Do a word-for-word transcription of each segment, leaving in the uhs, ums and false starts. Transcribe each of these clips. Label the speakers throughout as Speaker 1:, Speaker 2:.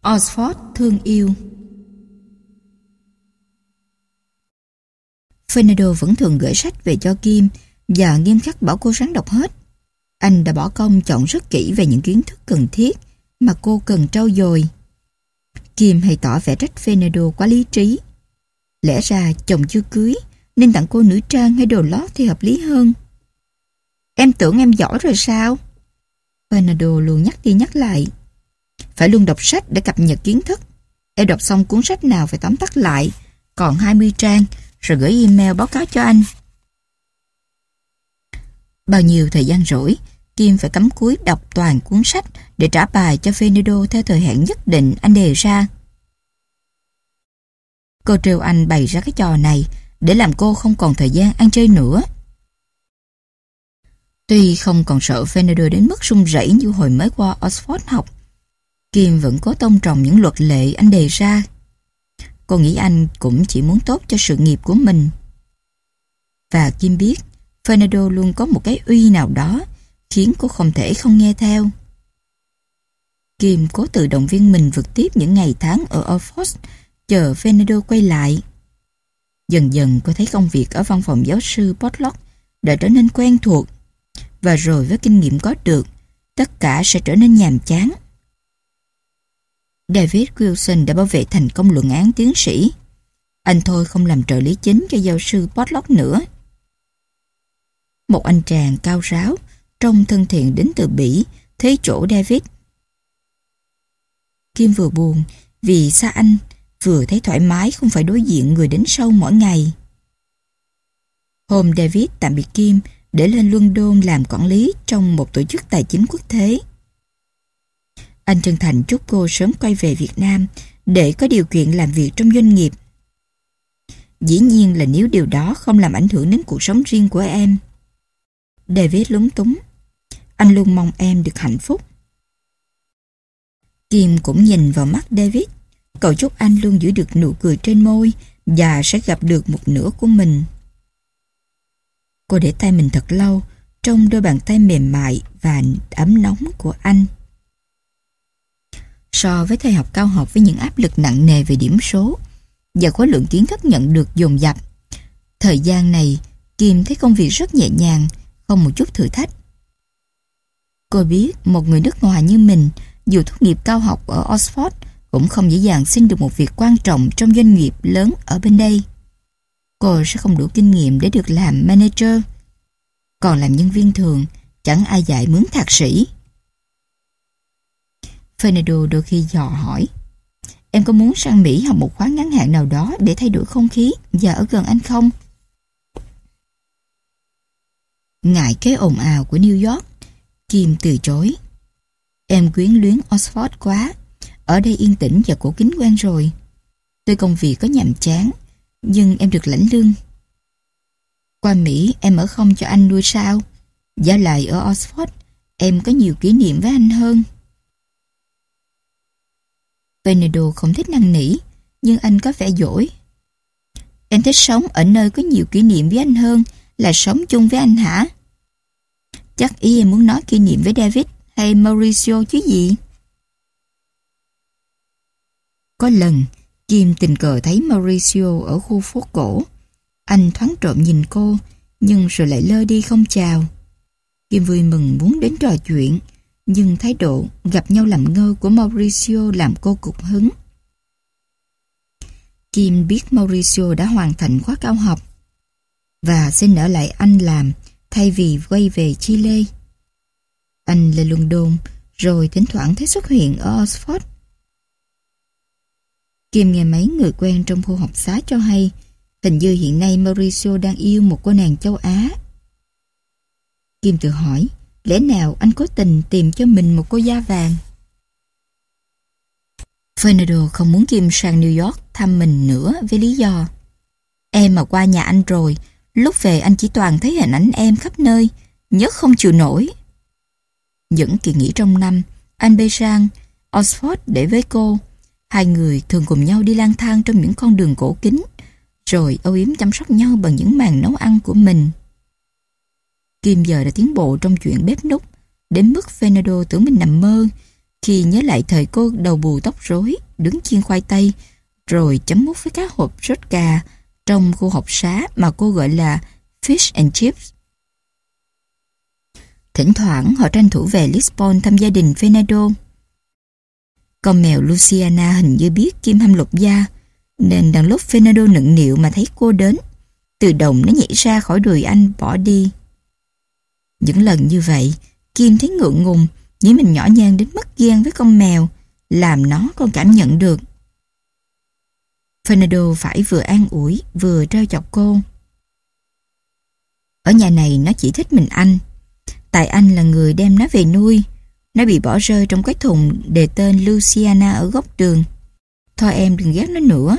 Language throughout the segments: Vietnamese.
Speaker 1: Oxford thương yêu. Fernando vẫn thường gửi sách về cho Kim và nghiêm khắc bảo cô ráng đọc hết. Anh đã bỏ công chọn rất kỹ về những kiến thức cần thiết mà cô cần trau dồi. Kim hay tỏ vẻ trách Fernando quá lý trí. Lẽ ra chồng chưa cưới nên tặng cô nữ trang hay đồ lót thì hợp lý hơn. Em tưởng em giỏi rồi sao? Fernando luôn nhắc đi nhắc lại. Phải luôn đọc sách để cập nhật kiến thức. Em đọc xong cuốn sách nào phải tóm tắt lại, còn hai mươi trang, rồi gửi email báo cáo cho anh. Bao nhiêu thời gian rỗi, Kim phải cắm cúi đọc toàn cuốn sách để trả bài cho Fernando theo thời hạn nhất định anh đề ra. Cô trêu anh bày ra cái trò này để làm cô không còn thời gian ăn chơi nữa. Tuy không còn sợ Fernando đến mức run rẩy như hồi mới qua Oxford học, Kim vẫn cố tôn trọng những luật lệ anh đề ra. Cô nghĩ anh cũng chỉ muốn tốt cho sự nghiệp của mình. Và Kim biết Fernando luôn có một cái uy nào đó khiến cô không thể không nghe theo. Kim cố tự động viên mình vượt tiếp những ngày tháng ở Oxford, chờ Fernando quay lại. Dần dần cô thấy công việc ở văn phòng giáo sư Portlock đã trở nên quen thuộc, và rồi với kinh nghiệm có được, tất cả sẽ trở nên nhàm chán. David Wilson đã bảo vệ thành công luận án tiến sĩ. Anh thôi không làm trợ lý chính cho giáo sư Portlock nữa. Một anh chàng cao ráo, trông thân thiện đến từ Bỉ, thế chỗ David. Kim vừa buồn vì xa anh, vừa thấy thoải mái không phải đối diện người đến sâu mỗi ngày. Hôm David tạm biệt Kim để lên London làm quản lý trong một tổ chức tài chính quốc tế. Anh chân thành chúc cô sớm quay về Việt Nam để có điều kiện làm việc trong doanh nghiệp. Dĩ nhiên là nếu điều đó không làm ảnh hưởng đến cuộc sống riêng của em. David lúng túng. Anh luôn mong em được hạnh phúc. Kim cũng nhìn vào mắt David. Cậu chúc anh luôn giữ được nụ cười trên môi và sẽ gặp được một nửa của mình. Cô để tay mình thật lâu trong đôi bàn tay mềm mại và ấm nóng của anh. So với thời học cao học với những áp lực nặng nề về điểm số và khối lượng kiến thức nhận được dồn dập, thời gian này Kim thấy công việc rất nhẹ nhàng, không một chút thử thách. Cô biết một người nước ngoài như mình, dù tốt nghiệp cao học ở Oxford, cũng không dễ dàng xin được một việc quan trọng trong doanh nghiệp lớn ở bên đây. Cô sẽ không đủ kinh nghiệm để được làm manager. Còn làm nhân viên thường, chẳng ai dạy mướn thạc sĩ. Fernando đôi khi dò hỏi, em có muốn sang Mỹ học một khóa ngắn hạn nào đó để thay đổi không khí và ở gần anh không? Ngại cái ồn ào của New York, Kim từ chối. Em quyến luyến Oxford quá, ở đây yên tĩnh và cổ kính quen rồi. Tuy công việc có nhàm chán, nhưng em được lãnh lương. Qua Mỹ em ở không cho anh nuôi sao? Giả lại ở Oxford, em có nhiều kỷ niệm với anh hơn. Fernando không thích năn nỉ, nhưng anh có vẻ dỗi. Em thích sống ở nơi có nhiều kỷ niệm với anh hơn là sống chung với anh hả? Chắc ý em muốn nói kỷ niệm với David hay Mauricio chứ gì? Có lần, Kim tình cờ thấy Mauricio ở khu phố cổ. Anh thoáng trộm nhìn cô, nhưng rồi lại lơ đi không chào. Kim vui mừng muốn đến trò chuyện, nhưng thái độ gặp nhau làm ngơ của Mauricio làm cô cục hứng. Kim biết Mauricio đã hoàn thành khóa cao học và xin ở lại Anh làm thay vì quay về Chile. Anh lên London rồi thỉnh thoảng thấy xuất hiện ở Oxford. Kim nghe mấy người quen trong khu học xá cho hay hình như hiện nay Mauricio đang yêu một cô nàng châu Á. Kim tự hỏi, lẽ nào anh cố tình tìm cho mình một cô da vàng? Fernando không muốn Kim sang New York thăm mình nữa với lý do, em mà qua nhà anh rồi, lúc về anh chỉ toàn thấy hình ảnh em khắp nơi, nhớ không chịu nổi. Những kỳ nghỉ trong năm, anh bay sang Oxford để với cô. Hai người thường cùng nhau đi lang thang trong những con đường cổ kính, rồi âu yếm chăm sóc nhau bằng những màn nấu ăn của mình. Kim giờ đã tiến bộ trong chuyện bếp núc, đến mức Fernando tưởng mình nằm mơ, Khi nhớ lại thời cô đầu bù tóc rối, đứng chiên khoai tây, rồi chấm mút với các hộp sốt cà trong khu học xá mà cô gọi là fish and chips. Thỉnh thoảng họ tranh thủ về Lisbon thăm gia đình Fernando. Con mèo Luciana hình như biết Kim hâm lục gia, nên đang lúc Fernando nựng nịu mà thấy cô đến, từ đồng nó nhảy ra khỏi đùi anh bỏ đi. Những lần như vậy, Kim thấy ngượng ngùng, nghĩ mình nhỏ nhen đến mất ghen với con mèo, làm nó còn cảm nhận được. Fernando phải vừa an ủi, vừa trêu chọc cô. Ở nhà này nó chỉ thích mình anh. Tại anh là người đem nó về nuôi. Nó bị bỏ rơi trong cái thùng đề tên Luciana ở góc đường. Thôi em đừng ghét nó nữa.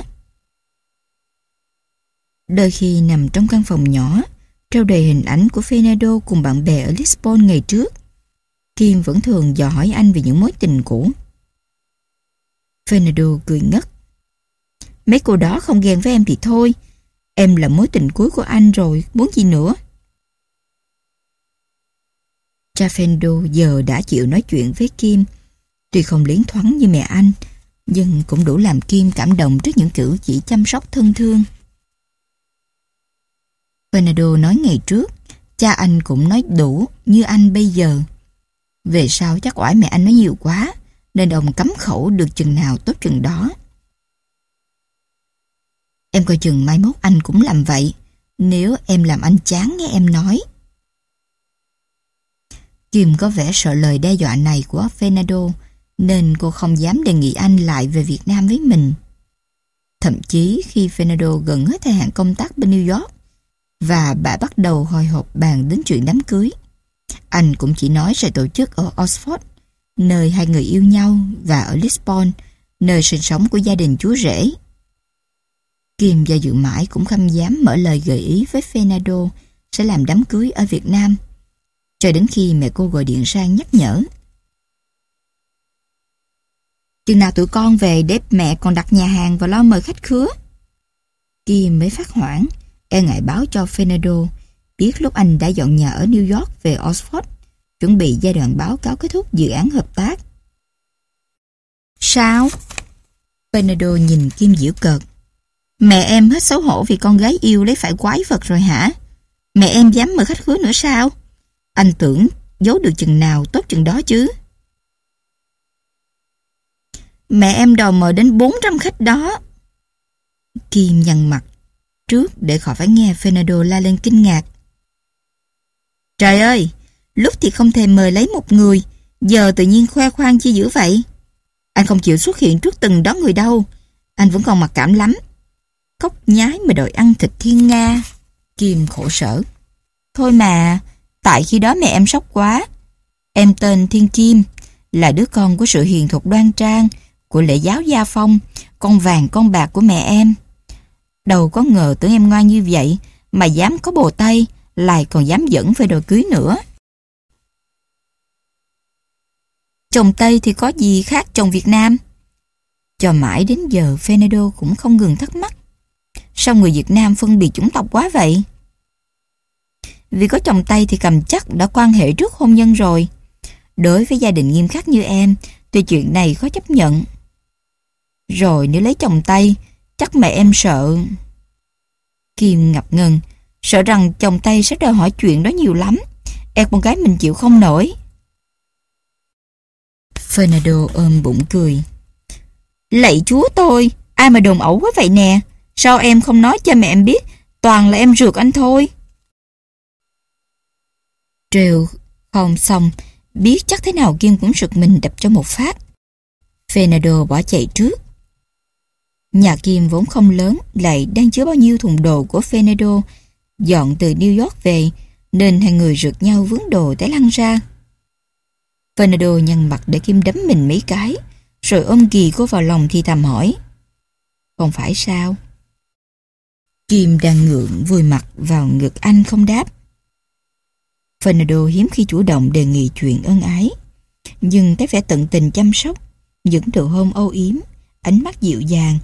Speaker 1: Đôi khi nằm trong căn phòng nhỏ, treo đầy hình ảnh của Fernando cùng bạn bè ở Lisbon ngày trước, Kim vẫn thường dò hỏi anh về những mối tình cũ. Fernando cười ngất. Mấy cô đó không ghen với em thì thôi. Em là mối tình cuối của anh rồi, muốn gì nữa? Cha Fernando giờ đã chịu nói chuyện với Kim. Tuy không liến thoáng như mẹ anh, nhưng cũng đủ làm Kim cảm động trước những cử chỉ chăm sóc thân thương. Fernando nói ngày trước, cha anh cũng nói đủ như anh bây giờ. Về sau chắc oải mẹ anh nói nhiều quá, nên ông cấm khẩu được chừng nào tốt chừng đó. Em coi chừng mai mốt anh cũng làm vậy, nếu em làm anh chán nghe em nói. Kim có vẻ sợ lời đe dọa này của Fernando, nên cô không dám đề nghị anh lại về Việt Nam với mình. Thậm chí khi Fernando gần hết thời hạn công tác bên New York và bà bắt đầu hồi hộp bàn đến chuyện đám cưới, anh cũng chỉ nói sẽ tổ chức ở Oxford, nơi hai người yêu nhau, và ở Lisbon, nơi sinh sống của gia đình chú rể. Kim do dự mãi cũng không dám mở lời gợi ý với Fernando sẽ làm đám cưới ở Việt Nam, cho đến khi mẹ cô gọi điện sang nhắc nhở. Chừng nào tụi con về để mẹ còn đặt nhà hàng và lo mời khách khứa? Kim mới phát hoảng, e ngại báo cho Fernando biết lúc anh đã dọn nhà ở New York về Oxford, chuẩn bị giai đoạn báo cáo kết thúc dự án hợp tác. Sao? Fernando nhìn Kim giễu cợt. Mẹ em hết xấu hổ vì con gái yêu lấy phải quái vật rồi hả? Mẹ em dám mời khách khứa nữa sao? Anh tưởng giấu được chừng nào tốt chừng đó chứ. Mẹ em đòi mời đến bốn trăm khách đó. Kim nhăn mặt trước để khỏi phải nghe Fernando la lên kinh ngạc. Trời ơi, lúc thì không thèm mời lấy một người, giờ tự nhiên khoe khoang chi dữ vậy? Anh không chịu xuất hiện trước từng đó người đâu. Anh vẫn còn mặc cảm lắm. Cóc nhái mà đòi ăn thịt thiên nga. Kim khổ sở. Thôi mà, tại khi đó mẹ em sốc quá. Em tên Thiên Kim, là đứa con của sự hiền thục đoan trang, của lễ giáo gia phong, con vàng con bạc của mẹ em. Đâu có ngờ tưởng em ngoan như vậy mà dám có bồ Tây, lại còn dám dẫn về đòi cưới nữa. Chồng Tây thì có gì khác chồng Việt Nam? Cho mãi đến giờ Fernando cũng không ngừng thắc mắc. Sao người Việt Nam phân biệt chủng tộc quá vậy? Vì có chồng Tây thì cầm chắc đã quan hệ trước hôn nhân rồi. Đối với gia đình nghiêm khắc như em thì chuyện này khó chấp nhận. Rồi nếu lấy chồng Tây, chắc mẹ em sợ. Kim ngập ngừng, sợ rằng chồng Tây sẽ đòi hỏi chuyện đó nhiều lắm. Em con gái mình chịu không nổi. Fernando ôm bụng cười. Lạy chúa tôi, ai mà đồn ẩu quá vậy nè. Sao em không nói cho mẹ em biết? Toàn là em ruột anh thôi. Trêu không xong, biết chắc thế nào Kim cũng sực mình đập cho một phát. Fernando bỏ chạy trước. Nhà Kim vốn không lớn, lại đang chứa bao nhiêu thùng đồ của Fernando dọn từ New York về, nên hai người rượt nhau vướng đồ té lăn ra. Fernando nhăn mặt để Kim đấm mình mấy cái, rồi ôm ghì cô vào lòng thì thầm hỏi. Không phải sao? Kim đang ngượng vùi mặt vào ngực anh không đáp. Fernando hiếm khi chủ động đề nghị chuyện ân ái, nhưng thấy vẻ tận tình chăm sóc, những nụ hôn âu yếm, ánh mắt dịu dàng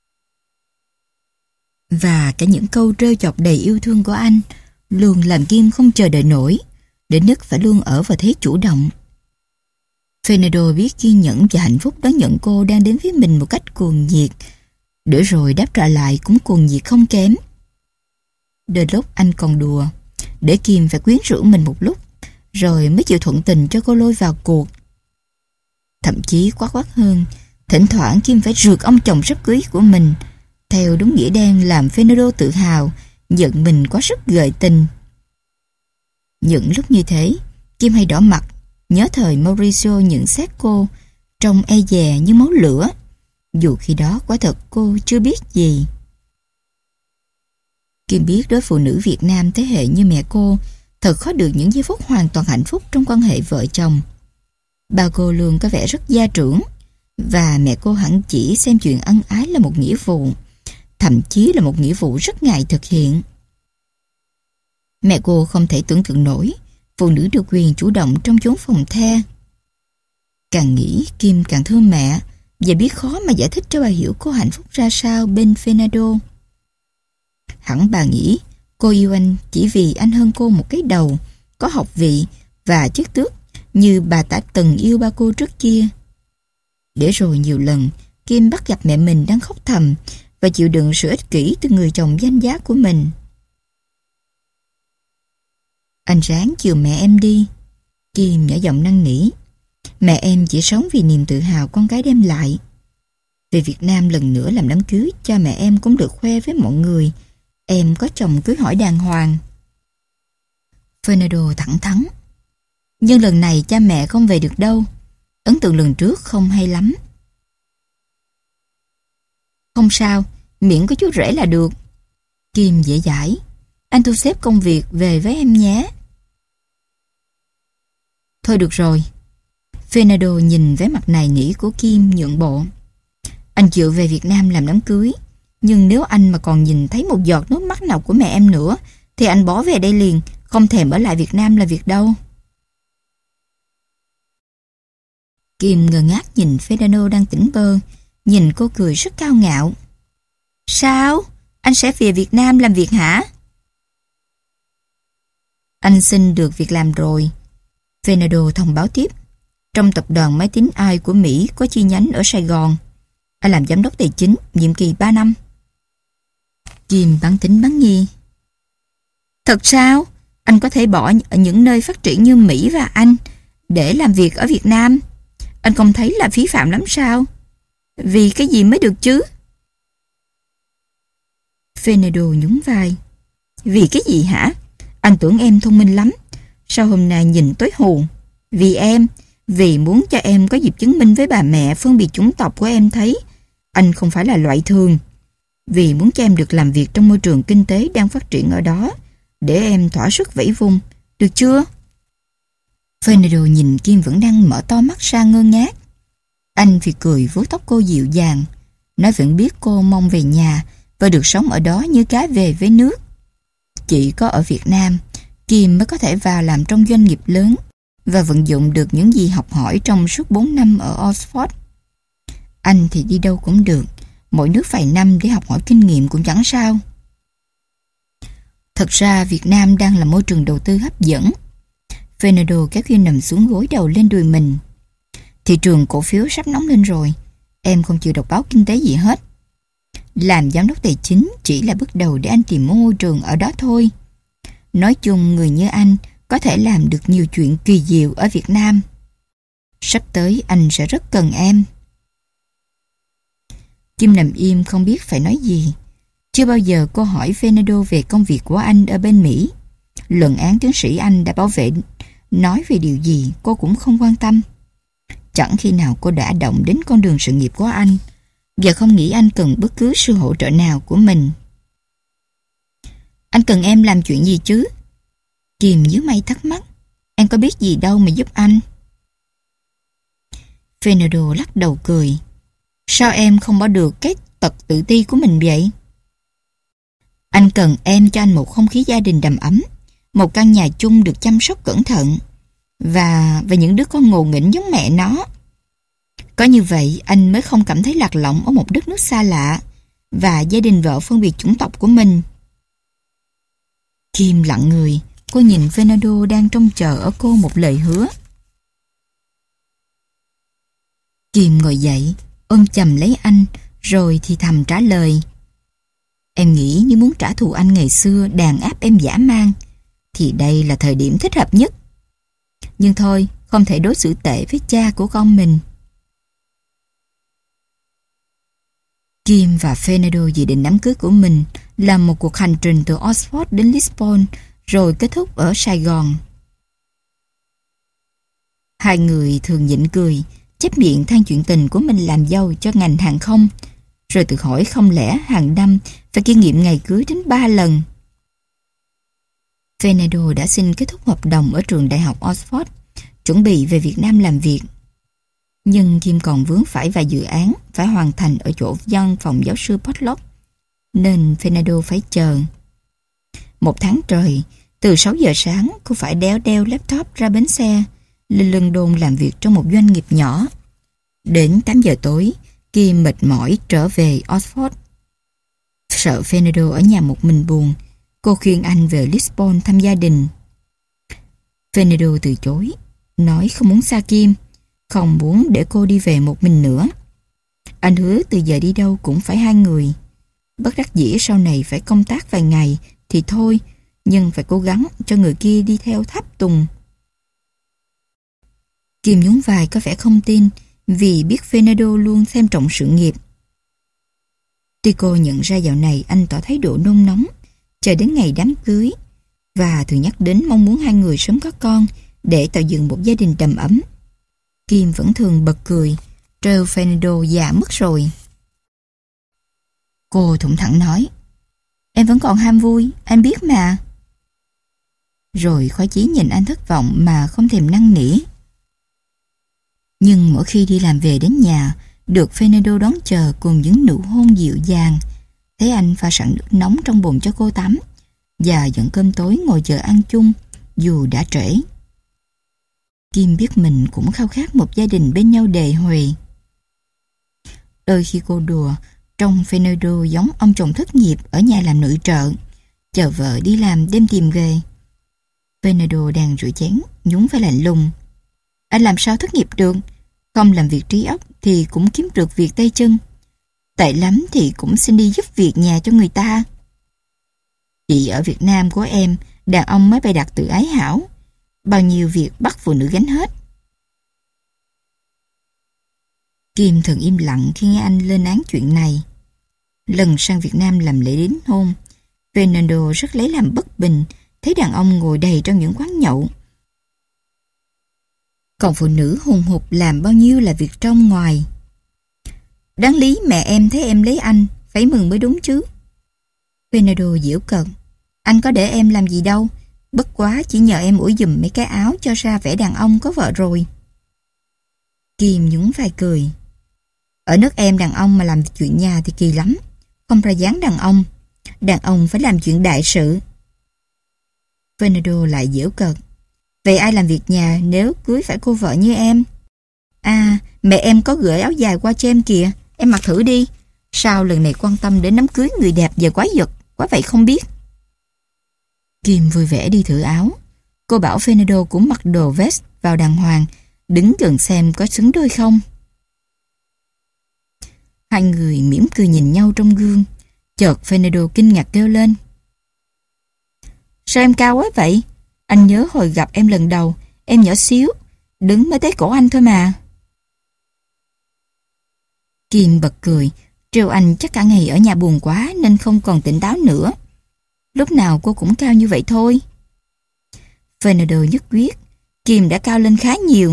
Speaker 1: và cả những câu trêu chọc đầy yêu thương của anh luôn làm Kim không chờ đợi nổi, đến mức phải luôn ở vào thế chủ động. Fernando biết kiên nhẫn và hạnh phúc đón nhận cô đang đến với mình một cách cuồng nhiệt, để rồi đáp trả lại cũng cuồng nhiệt không kém. Đến lúc anh còn đùa, để Kim phải quyến rũ mình một lúc, rồi mới chịu thuận tình cho cô lôi vào cuộc. Thậm chí quá quát hơn, thỉnh thoảng Kim phải rượt ông chồng sắp cưới của mình, theo đúng nghĩa đen làm Fernando tự hào, giận mình quá sức gợi tình. Những lúc như thế, Kim hay đỏ mặt, nhớ thời Mauricio nhận xét cô, trông e dè như máu lửa, dù khi đó quả thật cô chưa biết gì. Kim biết đối phụ nữ Việt Nam thế hệ như mẹ cô thật khó được những giây phút hoàn toàn hạnh phúc trong quan hệ vợ chồng. Ba cô luôn có vẻ rất gia trưởng, và mẹ cô hẳn chỉ xem chuyện ân ái là một nghĩa vụ, thậm chí là một nghĩa vụ rất ngại thực hiện. Mẹ cô không thể tưởng tượng nổi phụ nữ được quyền chủ động trong chốn phòng the. Càng nghĩ Kim càng thương mẹ, và biết khó mà giải thích cho bà hiểu cô hạnh phúc ra sao bên Fernando. Hẳn bà nghĩ cô yêu anh chỉ vì anh hơn cô một cái đầu, có học vị và chức tước như bà đã từng yêu ba cô trước kia. Để rồi nhiều lần Kim bắt gặp mẹ mình đang khóc thầm và chịu đựng sự ích kỷ từ người chồng danh giá của mình. Anh ráng chiều mẹ em đi, Kim nhỏ giọng năn nỉ. Mẹ em chỉ sống vì niềm tự hào con gái đem lại. Về Việt Nam lần nữa làm đám cưới, cha mẹ em cũng được khoe với mọi người em có chồng cưới hỏi đàng hoàng. Fernando thẳng thắn. Nhưng lần này cha mẹ không về được đâu. Ấn tượng lần trước không hay lắm. Không sao, miễn có chú rể là được. Kim dễ dãi. Anh thu xếp công việc về với em nhé. Thôi được rồi. Fernando nhìn vẻ mặt nài nỉ của Kim nhượng bộ. Anh chịu về Việt Nam làm đám cưới, nhưng nếu anh mà còn nhìn thấy một giọt nước mắt nào của mẹ em nữa thì anh bỏ về đây liền, không thèm ở lại Việt Nam là việc đâu. Kim ngơ ngác nhìn Fernando đang tỉnh bơ, nhìn cô cười rất cao ngạo. Sao? Anh sẽ về Việt Nam làm việc hả? Anh xin được việc làm rồi. Fernando thông báo tiếp. Trong tập đoàn máy tính ai của Mỹ có chi nhánh ở Sài Gòn. Anh làm giám đốc tài chính, nhiệm kỳ ba năm. Kim bán tính bán nghi. Thật sao? Anh có thể bỏ ở những nơi phát triển như Mỹ và Anh để làm việc ở Việt Nam? Anh không thấy là phí phạm lắm sao? Vì cái gì mới được chứ? Fernando nhún vai. Vì cái gì hả? Anh tưởng em thông minh lắm. Sao hôm nay nhìn tối hù? Vì em, vì muốn cho em có dịp chứng minh với bà mẹ phân biệt chủng tộc của em thấy anh không phải là loại thường. Vì muốn cho em được làm việc trong môi trường kinh tế đang phát triển ở đó, để em thỏa sức vẫy vùng. Được chưa? Fernando nhìn Kim vẫn đang mở to mắt ra ngơ ngác. Anh thì cười vuốt tóc cô dịu dàng. Nói vẫn biết cô mong về nhà và được sống ở đó như cá về với nước. Chỉ có ở Việt Nam, Kim mới có thể vào làm trong doanh nghiệp lớn và vận dụng được những gì học hỏi trong suốt bốn năm ở Oxford. Anh thì đi đâu cũng được, mỗi nước vài năm để học hỏi kinh nghiệm cũng chẳng sao. Thật ra Việt Nam đang là môi trường đầu tư hấp dẫn. Fernando kéo Kim nằm xuống gối đầu lên đùi mình. Thị trường cổ phiếu sắp nóng lên rồi, em không chịu đọc báo kinh tế gì hết. Làm giám đốc tài chính chỉ là bước đầu để anh tìm một môi trường ở đó thôi. Nói chung người như anh có thể làm được nhiều chuyện kỳ diệu ở Việt Nam. Sắp tới anh sẽ rất cần em. Kim nằm im không biết phải nói gì. Chưa bao giờ cô hỏi Fernando về công việc của anh ở bên Mỹ. Luận án tiến sĩ anh đã bảo vệ nói về điều gì cô cũng không quan tâm. Chẳng khi nào cô đã động đến con đường sự nghiệp của anh và không nghĩ anh cần bất cứ sự hỗ trợ nào của mình. Anh cần em làm chuyện gì chứ? Kim nhíu mày thắc mắc. Em có biết gì đâu mà giúp anh. Fernando lắc đầu cười. Sao em không bỏ được cái tật tự ti của mình vậy? Anh cần em cho anh một không khí gia đình đầm ấm, một căn nhà chung được chăm sóc cẩn thận, và và những đứa con ngộ nghĩnh giống mẹ nó. Có như vậy anh mới không cảm thấy lạc lõng ở một đất nước xa lạ và gia đình vợ phân biệt chủng tộc của mình. Kim lặng người, cô nhìn Fernando đang trông chờ ở cô một lời hứa. Kim ngồi dậy, ôm chầm lấy anh, rồi thì thầm trả lời. Em nghĩ nếu muốn trả thù anh ngày xưa đàn áp em dã man, thì đây là thời điểm thích hợp nhất. Nhưng thôi, không thể đối xử tệ với cha của con mình. Kim và Fernando dự định đám cưới của mình là một cuộc hành trình từ Oxford đến Lisbon, rồi kết thúc ở Sài Gòn. Hai người thường nhịn cười, chép miệng than chuyện tình của mình làm dâu cho ngành hàng không, rồi tự hỏi không lẽ hàng năm phải kỷ niệm ngày cưới đến ba lần. Fernando đã xin kết thúc hợp đồng ở trường đại học Oxford, chuẩn bị về Việt Nam làm việc. Nhưng Kim còn vướng phải vài dự án phải hoàn thành ở chỗ văn phòng giáo sư Potlock, nên Fernando phải chờ. Một tháng trời, từ sáu giờ sáng cô phải đéo đeo laptop ra bến xe, lên London làm việc trong một doanh nghiệp nhỏ. Đến tám giờ tối, Kim mệt mỏi trở về Oxford. Sợ Fernando ở nhà một mình buồn, cô khuyên anh về Lisbon thăm gia đình. Fernando từ chối, nói không muốn xa Kim, không muốn để cô đi về một mình nữa. Anh hứa từ giờ đi đâu cũng phải hai người. Bất đắc dĩ sau này phải công tác vài ngày thì thôi, nhưng phải cố gắng cho người kia đi theo tháp tùng. Kim nhún vai có vẻ không tin, vì biết Fernando luôn xem trọng sự nghiệp. Tuy cô nhận ra dạo này anh tỏ thái độ nôn nóng, chờ đến ngày đám cưới, và thường nhắc đến mong muốn hai người sớm có con để tạo dựng một gia đình đầm ấm, Kim vẫn thường bật cười, trêu Fernando già mất rồi. Cô thủng thẳng nói, em vẫn còn ham vui, anh biết mà. Rồi khoái chí nhìn anh thất vọng mà không thèm năn nỉ. Nhưng mỗi khi đi làm về đến nhà, được Fernando đón chờ cùng những nụ hôn dịu dàng, thấy anh pha sẵn nước nóng trong bồn cho cô tắm, và dẫn cơm tối ngồi chờ ăn chung, dù đã trễ. Kim biết mình cũng khao khát một gia đình bên nhau đề huề. Đôi khi cô đùa, trông Fernando giống ông chồng thất nghiệp ở nhà làm nội trợ, chờ vợ đi làm đêm tìm về. Fernando đang rửa chén, nhún vai lạnh lùng. Anh làm sao thất nghiệp được? Không làm việc trí óc thì cũng kiếm được việc tay chân. Tệ lắm thì cũng xin đi giúp việc nhà cho người ta. Chị ở Việt Nam của em, đàn ông mới bày đặt tự ái hảo. Bao nhiêu việc bắt phụ nữ gánh hết. Kim thường im lặng khi nghe anh lên án chuyện này. Lần sang Việt Nam làm lễ đính hôn, Fernando rất lấy làm bất bình thấy đàn ông ngồi đầy trong những quán nhậu. Còn phụ nữ hùng hục làm bao nhiêu là việc trong ngoài. Đáng lý mẹ em thấy em lấy anh, phải mừng mới đúng chứ. Fernando giễu cợt. Anh có để em làm gì đâu, bất quá chỉ nhờ em ủi giùm mấy cái áo cho ra vẻ đàn ông có vợ rồi. Kim nhún vai cười. Ở nước em đàn ông mà làm chuyện nhà thì kỳ lắm, không ra dáng đàn ông. Đàn ông phải làm chuyện đại sự. Fernando lại giễu cợt. Vậy ai làm việc nhà nếu cưới phải cô vợ như em? À, mẹ em có gửi áo dài qua cho em kìa, em mặc thử đi. Sao lần này quan tâm đến đám cưới người đẹp và quái vật, quá vậy không biết. Kim vui vẻ đi thử áo. Cô bảo Fernando cũng mặc đồ vest vào đàng hoàng, đứng gần xem có xứng đôi không. Hai người mỉm cười nhìn nhau trong gương. Chợt Fernando kinh ngạc kêu lên. Sao em cao quá vậy? Anh nhớ hồi gặp em lần đầu, em nhỏ xíu, đứng mới tới cổ anh thôi mà. Kim bật cười, trêu anh chắc cả ngày ở nhà buồn quá nên không còn tỉnh táo nữa. Lúc nào cô cũng cao như vậy thôi. Fernando nhất quyết, Kim đã cao lên khá nhiều.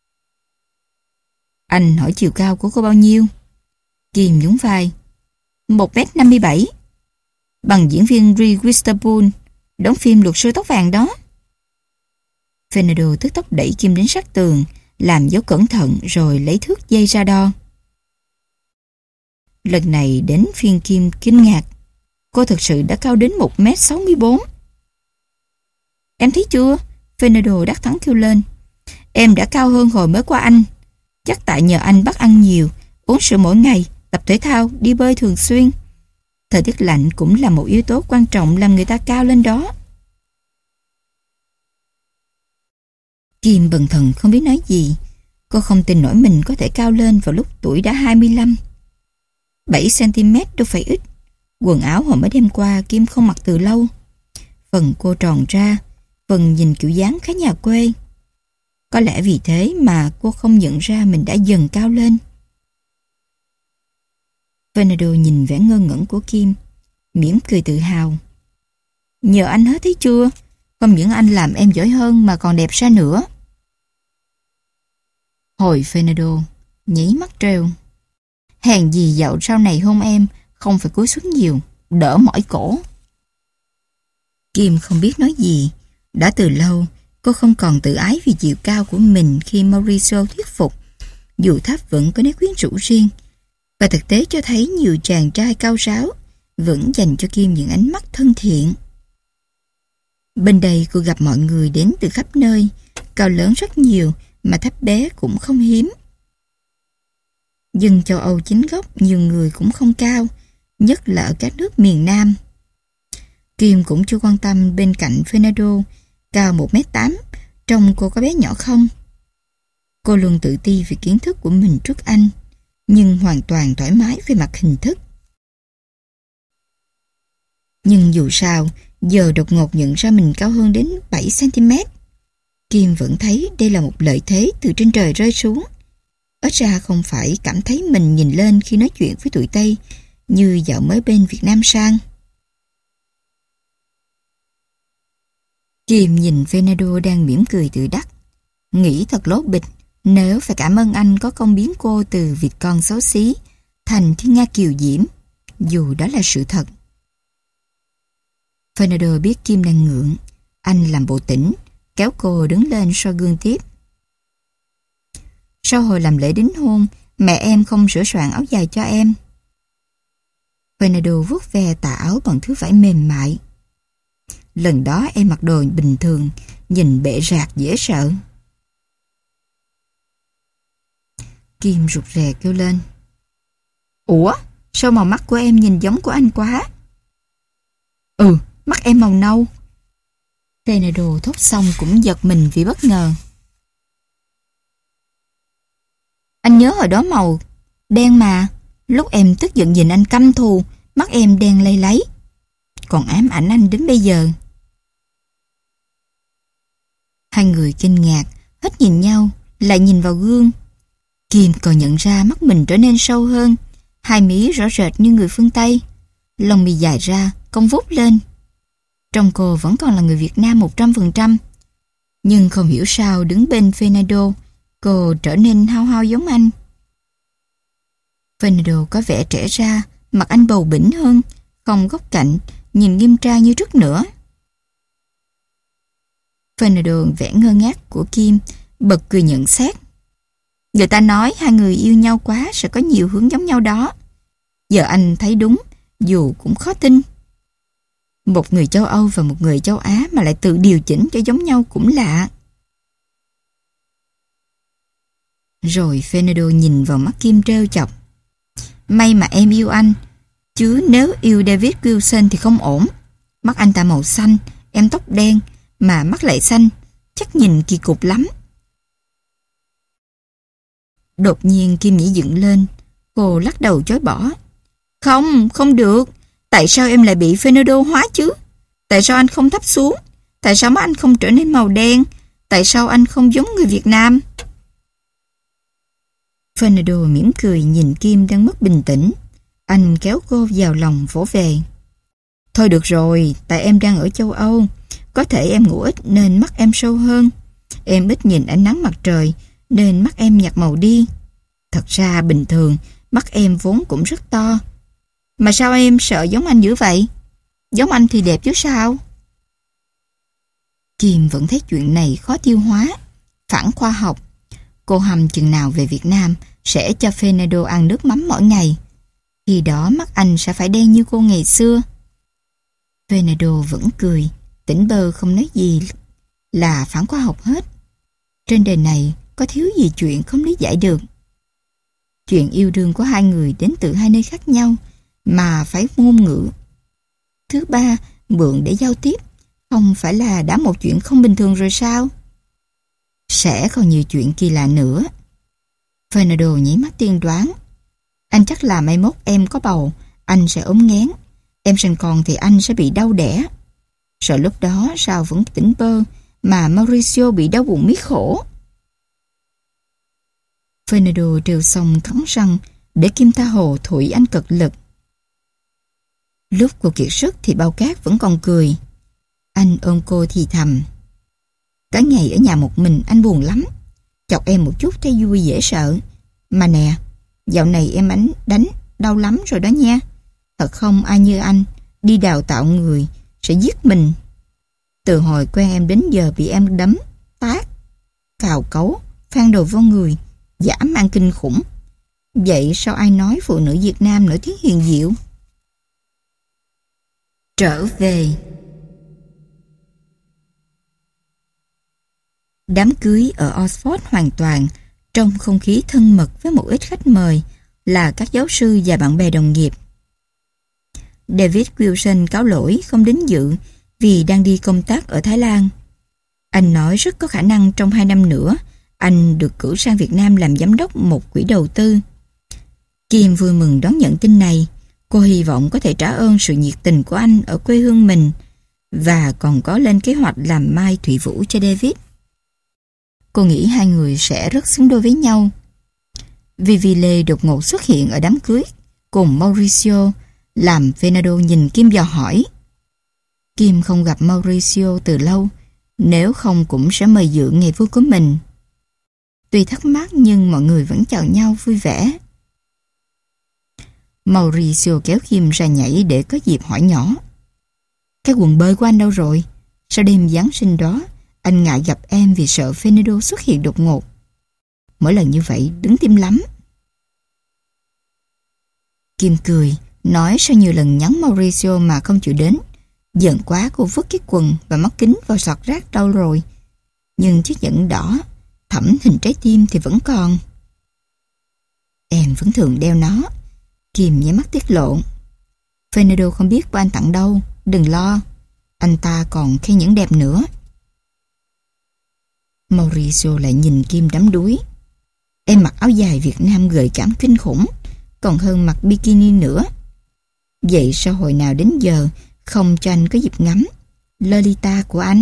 Speaker 1: Anh hỏi chiều cao của cô bao nhiêu? Kim nhún vai. một mét năm mươi bảy. Bằng diễn viên Reese Witherspoon, đóng phim Luật sư tóc vàng đó. Fernando tức tốc đẩy Kim đến sát tường, làm dấu cẩn thận rồi lấy thước dây ra đo. Lần này đến phiên Kim kinh ngạc. Cô thực sự đã cao đến một mét sáu mươi bốn. Em thấy chưa? Fernando đắc thắng kêu lên. Em đã cao hơn hồi mới qua anh. Chắc tại nhờ anh bắt ăn nhiều, uống sữa mỗi ngày, tập thể thao, đi bơi thường xuyên. Thời tiết lạnh cũng là một yếu tố quan trọng làm người ta cao lên đó. Kim bần thần không biết nói gì. Cô không tin nổi mình có thể cao lên vào lúc tuổi đã hai mươi lăm. bảy xăng-ti-mét đâu phải ít. Quần áo hồi mới đêm qua Kim không mặc từ lâu. Phần cô tròn ra, phần nhìn kiểu dáng khá nhà quê. Có lẽ vì thế mà cô không nhận ra mình đã dần cao lên. Fernando nhìn vẻ ngơ ngẩn của Kim, mỉm cười tự hào. Nhờ anh hết thấy chưa? Không những anh làm em giỏi hơn mà còn đẹp ra nữa. Hồi Fernando nhảy mắt trêu. Hèn gì dạo sau này hôn em không phải cúi xuống nhiều, đỡ mỏi cổ. Kim không biết nói gì. Đã từ lâu cô không còn tự ái vì chiều cao của mình khi Mauricio thuyết phục. Dù tháp vẫn có nét quyến rũ riêng, và thực tế cho thấy nhiều chàng trai cao ráo vẫn dành cho Kim những ánh mắt thân thiện. Bên đây cô gặp mọi người đến từ khắp nơi, cao lớn rất nhiều mà thấp bé cũng không hiếm. Dân châu Âu chính gốc nhiều người cũng không cao, nhất là ở các nước miền Nam. Kim cũng chưa quan tâm bên cạnh Fernando, cao một mét tám, trông cô có bé nhỏ không. Cô luôn tự ti về kiến thức của mình trước anh, nhưng hoàn toàn thoải mái về mặt hình thức. Nhưng dù sao, giờ đột ngột nhận ra mình cao hơn đến bảy xăng-ti-mét. Kim vẫn thấy đây là một lợi thế từ trên trời rơi xuống. Ít ra không phải cảm thấy mình nhìn lên khi nói chuyện với tụi Tây như dạo mới bên Việt Nam sang. Kim nhìn Fernando đang mỉm cười tự đắc, nghĩ thật lố bịch nếu phải cảm ơn anh có công biến cô từ vịt con xấu xí thành thiên nga kiều diễm, dù đó là sự thật. Fernando biết Kim đang ngượng, anh làm bộ tỉnh, kéo cô đứng lên soi gương tiếp. Sau hồi làm lễ đính hôn, mẹ em không sửa soạn áo dài cho em. Fernando vuốt ve tà áo bằng thứ vải mềm mại. Lần đó em mặc đồ bình thường, nhìn bệ rạc dễ sợ. Kim rụt rè kêu lên. Ủa, sao màu mắt của em nhìn giống của anh quá? Ừ, mắt em màu nâu. Fernando thốt xong cũng giật mình vì bất ngờ. Anh nhớ hồi đó màu đen mà, lúc em tức giận nhìn anh căm thù, mắt em đen lây láy, còn ám ảnh anh đến bây giờ. Hai người kinh ngạc, hết nhìn nhau, lại nhìn vào gương. Kim còn nhận ra mắt mình trở nên sâu hơn, hai mí rõ rệt như người phương Tây, lông mi dài ra, cong vút lên. Trông cô vẫn còn là người Việt Nam một trăm phần trăm. Nhưng không hiểu sao đứng bên Fernando, cô trở nên hao hao giống anh. Fernando có vẻ trẻ ra, mặt anh bầu bĩnh hơn, không góc cạnh, nhìn nghiêm trang như trước nữa. Fernando vẻ ngơ ngác của Kim, bật cười nhận xét. Người ta nói hai người yêu nhau quá sẽ có nhiều hướng giống nhau đó. Giờ anh thấy đúng, dù cũng khó tin. Một người châu Âu và một người châu Á mà lại tự điều chỉnh cho giống nhau cũng lạ. Rồi Fernando nhìn vào mắt Kim trêu chọc. May mà em yêu anh, chứ nếu yêu David Wilson thì không ổn. Mắt anh ta màu xanh, em tóc đen, mà mắt lại xanh, chắc nhìn kỳ cục lắm. Đột nhiên Kim nhảy dựng lên, cô lắc đầu chối bỏ. Không, không được. Tại sao em lại bị Fernando hóa chứ? Tại sao anh không thấp xuống? Tại sao mắt anh không trở nên màu đen? Tại sao anh không giống người Việt Nam? Fernando mỉm cười nhìn Kim đang mất bình tĩnh. Anh kéo cô vào lòng vỗ về. Thôi được rồi, tại em đang ở châu Âu. Có thể em ngủ ít nên mắt em sâu hơn. Em ít nhìn ánh nắng mặt trời nên mắt em nhạt màu đi. Thật ra bình thường mắt em vốn cũng rất to. Mà sao em sợ giống anh dữ vậy? Giống anh thì đẹp chứ sao? Kim vẫn thấy chuyện này khó tiêu hóa, phản khoa học. Cô hầm chừng nào về Việt Nam sẽ cho Fernando ăn nước mắm mỗi ngày. Khi đó mắt anh sẽ phải đen như cô ngày xưa. Fernando vẫn cười, tỉnh bơ không nói gì là phản khoa học hết. Trên đời này có thiếu gì chuyện không lý giải được. Chuyện yêu đương của hai người đến từ hai nơi khác nhau mà phải ngôn ngữ thứ ba mượn để giao tiếp, không phải là đã một chuyện không bình thường rồi sao? Sẽ còn nhiều chuyện kỳ lạ nữa. Fernando nhí mắt tiên đoán. Anh chắc là mai mốt em có bầu, anh sẽ ốm nghén. Em sinh con thì anh sẽ bị đau đẻ. Sợ lúc đó sao vẫn tỉnh bơ, mà Mauricio bị đau bụng miết khổ. Fernando trêu xong cắn răng để Kim tha hồ thổi anh cực lực. Lúc cô kiệt sức thì bao cát vẫn còn cười. Anh ôm cô thì thầm. Cả ngày ở nhà một mình anh buồn lắm. Chọc em một chút thấy vui dễ sợ. Mà nè, dạo này em ánh đánh đau lắm rồi đó nha. Thật không ai như anh đi đào tạo người sẽ giết mình. Từ hồi quen em đến giờ bị em đấm, tát, cào cấu, phan đồ vô người, dã man kinh khủng. Vậy sao ai nói phụ nữ Việt Nam nổi tiếng hiền diệu? Trở về. Đám cưới ở Oxford hoàn toàn trong không khí thân mật với một ít khách mời là các giáo sư và bạn bè đồng nghiệp. David Wilson cáo lỗi không đến dự vì đang đi công tác ở Thái Lan. Anh nói rất có khả năng trong hai năm nữa anh được cử sang Việt Nam làm giám đốc một quỹ đầu tư. Kim vui mừng đón nhận tin này. Cô hy vọng có thể trả ơn sự nhiệt tình của anh ở quê hương mình và còn có lên kế hoạch làm mai thủy vũ cho David. Cô nghĩ hai người sẽ rất xứng đôi với nhau. Vivile đột ngột xuất hiện ở đám cưới cùng Mauricio làm Fernando nhìn Kim dò hỏi. Kim không gặp Mauricio từ lâu, nếu không cũng sẽ mời dự ngày vui của mình. Tuy thắc mắc nhưng mọi người vẫn chào nhau vui vẻ. Mauricio kéo Kim ra nhảy để có dịp hỏi nhỏ. Cái quần bơi của anh đâu rồi? Sau đêm Giáng sinh đó, anh ngại gặp em vì sợ Fernando xuất hiện đột ngột. Mỗi lần như vậy đứng tim lắm. Kim cười, nói sau nhiều lần nhắn Mauricio mà không chịu đến. Giận quá cô vứt cái quần và mắt kính vào sọt rác đâu rồi. Nhưng chiếc nhẫn đỏ thẫm hình trái tim thì vẫn còn. Em vẫn thường đeo nó. Kim nháy mắt tiết lộ. Fernando không biết của anh tặng đâu, đừng lo. Anh ta còn khen nhẫn đẹp nữa. Mauricio lại nhìn Kim đắm đuối. Em mặc áo dài Việt Nam gợi cảm kinh khủng, còn hơn mặc bikini nữa. Vậy sao hồi nào đến giờ không cho anh có dịp ngắm Lolita của anh?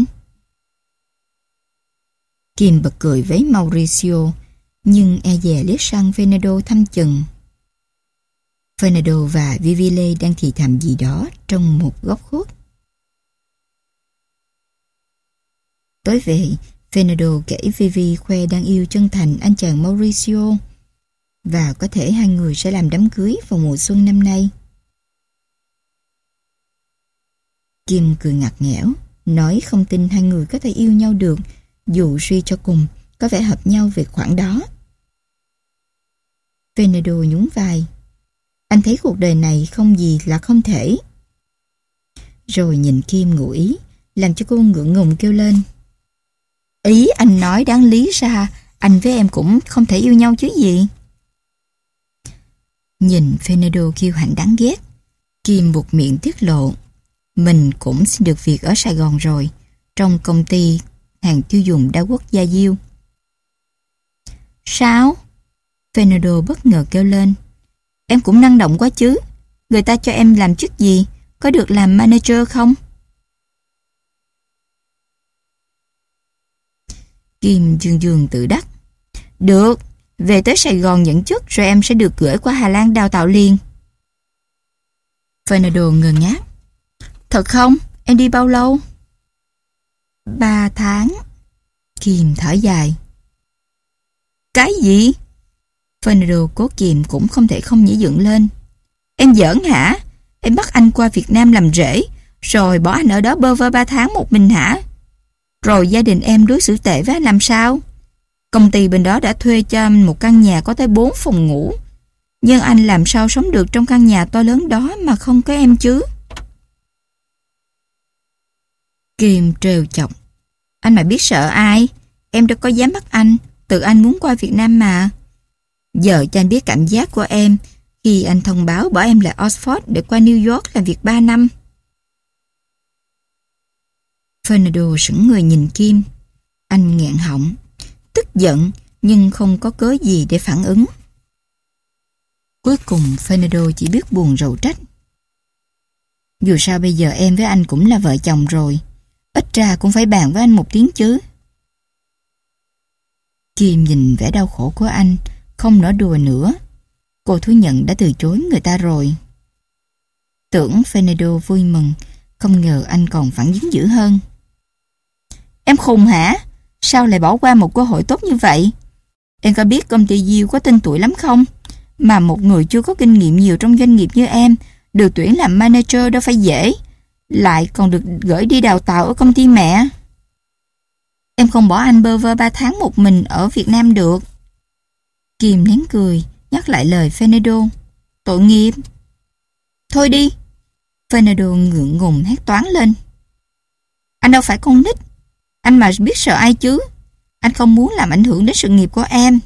Speaker 1: Kim bật cười với Mauricio, nhưng e dè liếc sang Fernando thăm chừng. Fernando và Vivile đang thì thầm gì đó trong một góc khuất. Tối về, Fernando kể Vivi khoe đang yêu chân thành anh chàng Mauricio và có thể hai người sẽ làm đám cưới vào mùa xuân năm nay. Kim cười ngặt nghẽo, nói không tin hai người có thể yêu nhau được dù suy cho cùng có vẻ hợp nhau về khoản đó. Fernando nhún vai. Anh thấy cuộc đời này không gì là không thể. Rồi nhìn Kim ngụ ý, làm cho cô ngượng ngùng kêu lên. Ý anh nói đáng lý ra, anh với em cũng không thể yêu nhau chứ gì. Nhìn Fernando kiêu hãnh đáng ghét, Kim buộc miệng tiết lộ. Mình cũng xin được việc ở Sài Gòn rồi, trong công ty hàng tiêu dùng đa quốc gia diêu. Sao? Fernando bất ngờ kêu lên. Em cũng năng động quá chứ. Người ta cho em làm chức gì? Có được làm manager không? Kim dương dương tự đắc. Được, về tới Sài Gòn nhận chức rồi em sẽ được gửi qua Hà Lan đào tạo liền. Fernando ngơ ngác. Thật không? Em đi bao lâu? Ba tháng. Kim thở dài. Cái gì? Fernando cố kìm cũng không thể không nhảy dựng lên. Em giỡn hả? Em bắt anh qua Việt Nam làm rể, rồi bỏ anh ở đó bơ vơ ba tháng một mình hả? Rồi gia đình em đối xử tệ với anh làm sao? Công ty bên đó đã thuê cho anh một căn nhà có tới bốn phòng ngủ. Nhưng anh làm sao sống được trong căn nhà to lớn đó mà không có em chứ? Kim trêu chọc. Anh mà biết sợ ai? Em đâu có dám bắt anh. Tự anh muốn qua Việt Nam mà. Giờ cho anh biết cảm giác của em khi anh thông báo bỏ em lại Oxford để qua New York làm việc ba năm. Fernando sững người nhìn Kim. Anh nghẹn họng, tức giận nhưng không có cớ gì để phản ứng. Cuối cùng Fernando chỉ biết buồn rầu trách. Dù sao bây giờ em với anh cũng là vợ chồng rồi, ít ra cũng phải bàn với anh một tiếng chứ. Kim nhìn vẻ đau khổ của anh, không nỡ đùa nữa. Cô thú nhận đã từ chối người ta rồi. Tưởng Fernando vui mừng, không ngờ anh còn phản ứng dữ hơn. Em khùng hả? Sao lại bỏ qua một cơ hội tốt như vậy? Em có biết công ty Diêu có tên tuổi lắm không? Mà một người chưa có kinh nghiệm nhiều trong doanh nghiệp như em được tuyển làm manager đâu phải dễ, lại còn được gửi đi đào tạo ở công ty mẹ. Em không bỏ anh bơ vơ ba tháng một mình ở Việt Nam được. Kim nén cười, nhắc lại lời Fernando. Tội nghiệp. Thôi đi. Fernando ngượng ngùng hét toáng lên. Anh đâu phải con nít. Anh mà biết sợ ai chứ. Anh không muốn làm ảnh hưởng đến sự nghiệp của em.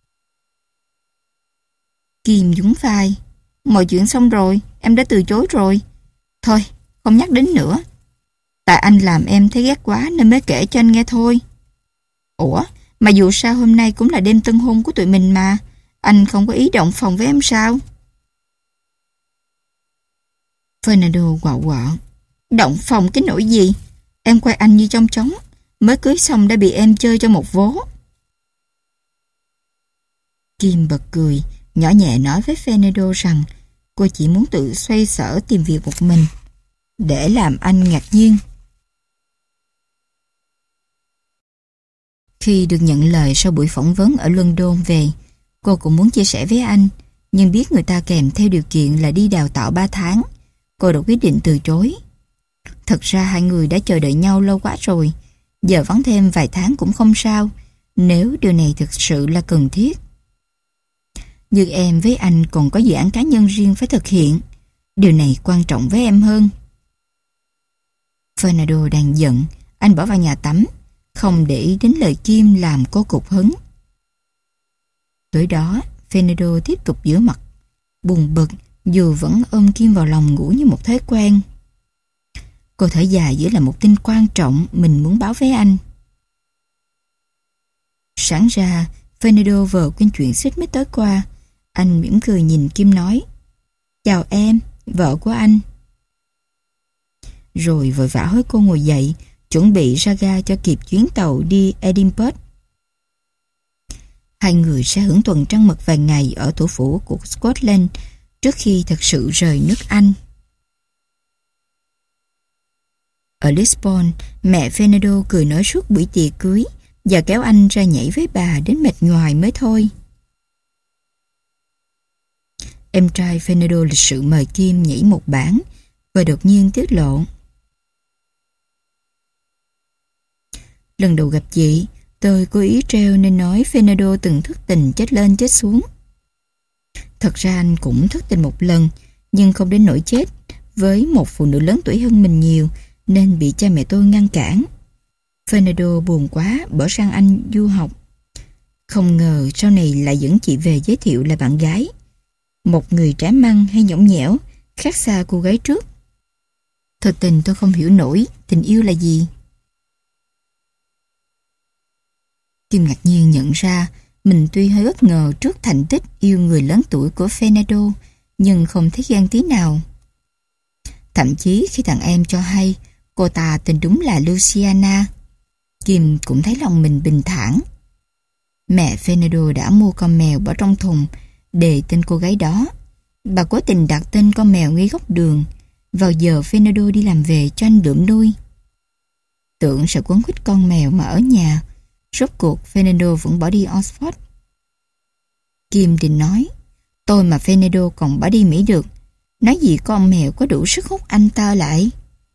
Speaker 1: Kim nhún vai. Mọi chuyện xong rồi, em đã từ chối rồi. Thôi, không nhắc đến nữa. Tại anh làm em thấy ghét quá nên mới kể cho anh nghe thôi. Ủa, mà dù sao hôm nay cũng là đêm tân hôn của tụi mình mà. Anh không có ý động phòng với em sao? Fernando quạo quọ. Động phòng cái nỗi gì? Em quay anh như trong trống. Mới cưới xong đã bị em chơi cho một vố. Kim bật cười, nhỏ nhẹ nói với Fernando rằng cô chỉ muốn tự xoay sở tìm việc một mình, để làm anh ngạc nhiên. Khi được nhận lời sau buổi phỏng vấn ở London về, cô cũng muốn chia sẻ với anh, nhưng biết người ta kèm theo điều kiện là đi đào tạo ba tháng. Cô đã quyết định từ chối. Thật ra hai người đã chờ đợi nhau lâu quá rồi, giờ vắng thêm vài tháng cũng không sao, nếu điều này thực sự là cần thiết. Nhưng em với anh còn có dự án cá nhân riêng phải thực hiện. Điều này quan trọng với em hơn. Fernando đang giận, anh bỏ vào nhà tắm, không để ý đến lời Kim làm cô cục hứng. Tối đó, Fernando tiếp tục rửa mặt, buồn bực dù vẫn ôm Kim vào lòng ngủ như một thói quen. Cô thở dài giữ lại một tin quan trọng mình muốn báo với anh. Sáng ra, Fernando vờ quên chuyện xích mích tối qua. Anh mỉm cười nhìn Kim nói, chào em, vợ của anh. Rồi vội vã hối cô ngồi dậy, chuẩn bị ra ga cho kịp chuyến tàu đi Edinburgh. Hai người sẽ hưởng tuần trăng mật vài ngày ở thủ phủ của Scotland trước khi thật sự rời nước Anh. Ở Lisbon, mẹ Fernando cười nói suốt buổi tiệc cưới và kéo anh ra nhảy với bà đến mệt nhoài mới thôi. Em trai Fernando lịch sự mời Kim nhảy một bản và đột nhiên tiết lộ. Lần đầu gặp chị, tôi cố ý treo nên nói Fernando từng thất tình chết lên chết xuống. Thật ra anh cũng thất tình một lần, nhưng không đến nỗi chết, với một phụ nữ lớn tuổi hơn mình nhiều, nên bị cha mẹ tôi ngăn cản. Fernando buồn quá bỏ sang Anh du học. Không ngờ sau này lại dẫn chị về giới thiệu là bạn gái. Một người trẻ măng hay nhõng nhẽo, khác xa cô gái trước. Thật tình tôi không hiểu nổi tình yêu là gì. Kim ngạc nhiên nhận ra mình tuy hơi bất ngờ trước thành tích yêu người lớn tuổi của Fernando, nhưng không thấy ghen tí nào. Thậm chí khi thằng em cho hay cô ta tên đúng là Luciana, Kim cũng thấy lòng mình bình thản. Mẹ Fernando đã mua con mèo bỏ trong thùng đề tên cô gái đó. Bà cố tình đặt tên con mèo ngay góc đường vào giờ Fernando đi làm về cho anh đượm nuôi. Tưởng sẽ quấn quýt con mèo mà ở nhà, rốt cuộc Fernando vẫn bỏ đi Oxford. Kim định nói, tôi mà Fernando còn bỏ đi Mỹ được, nói gì con mèo có đủ sức hút anh ta lại.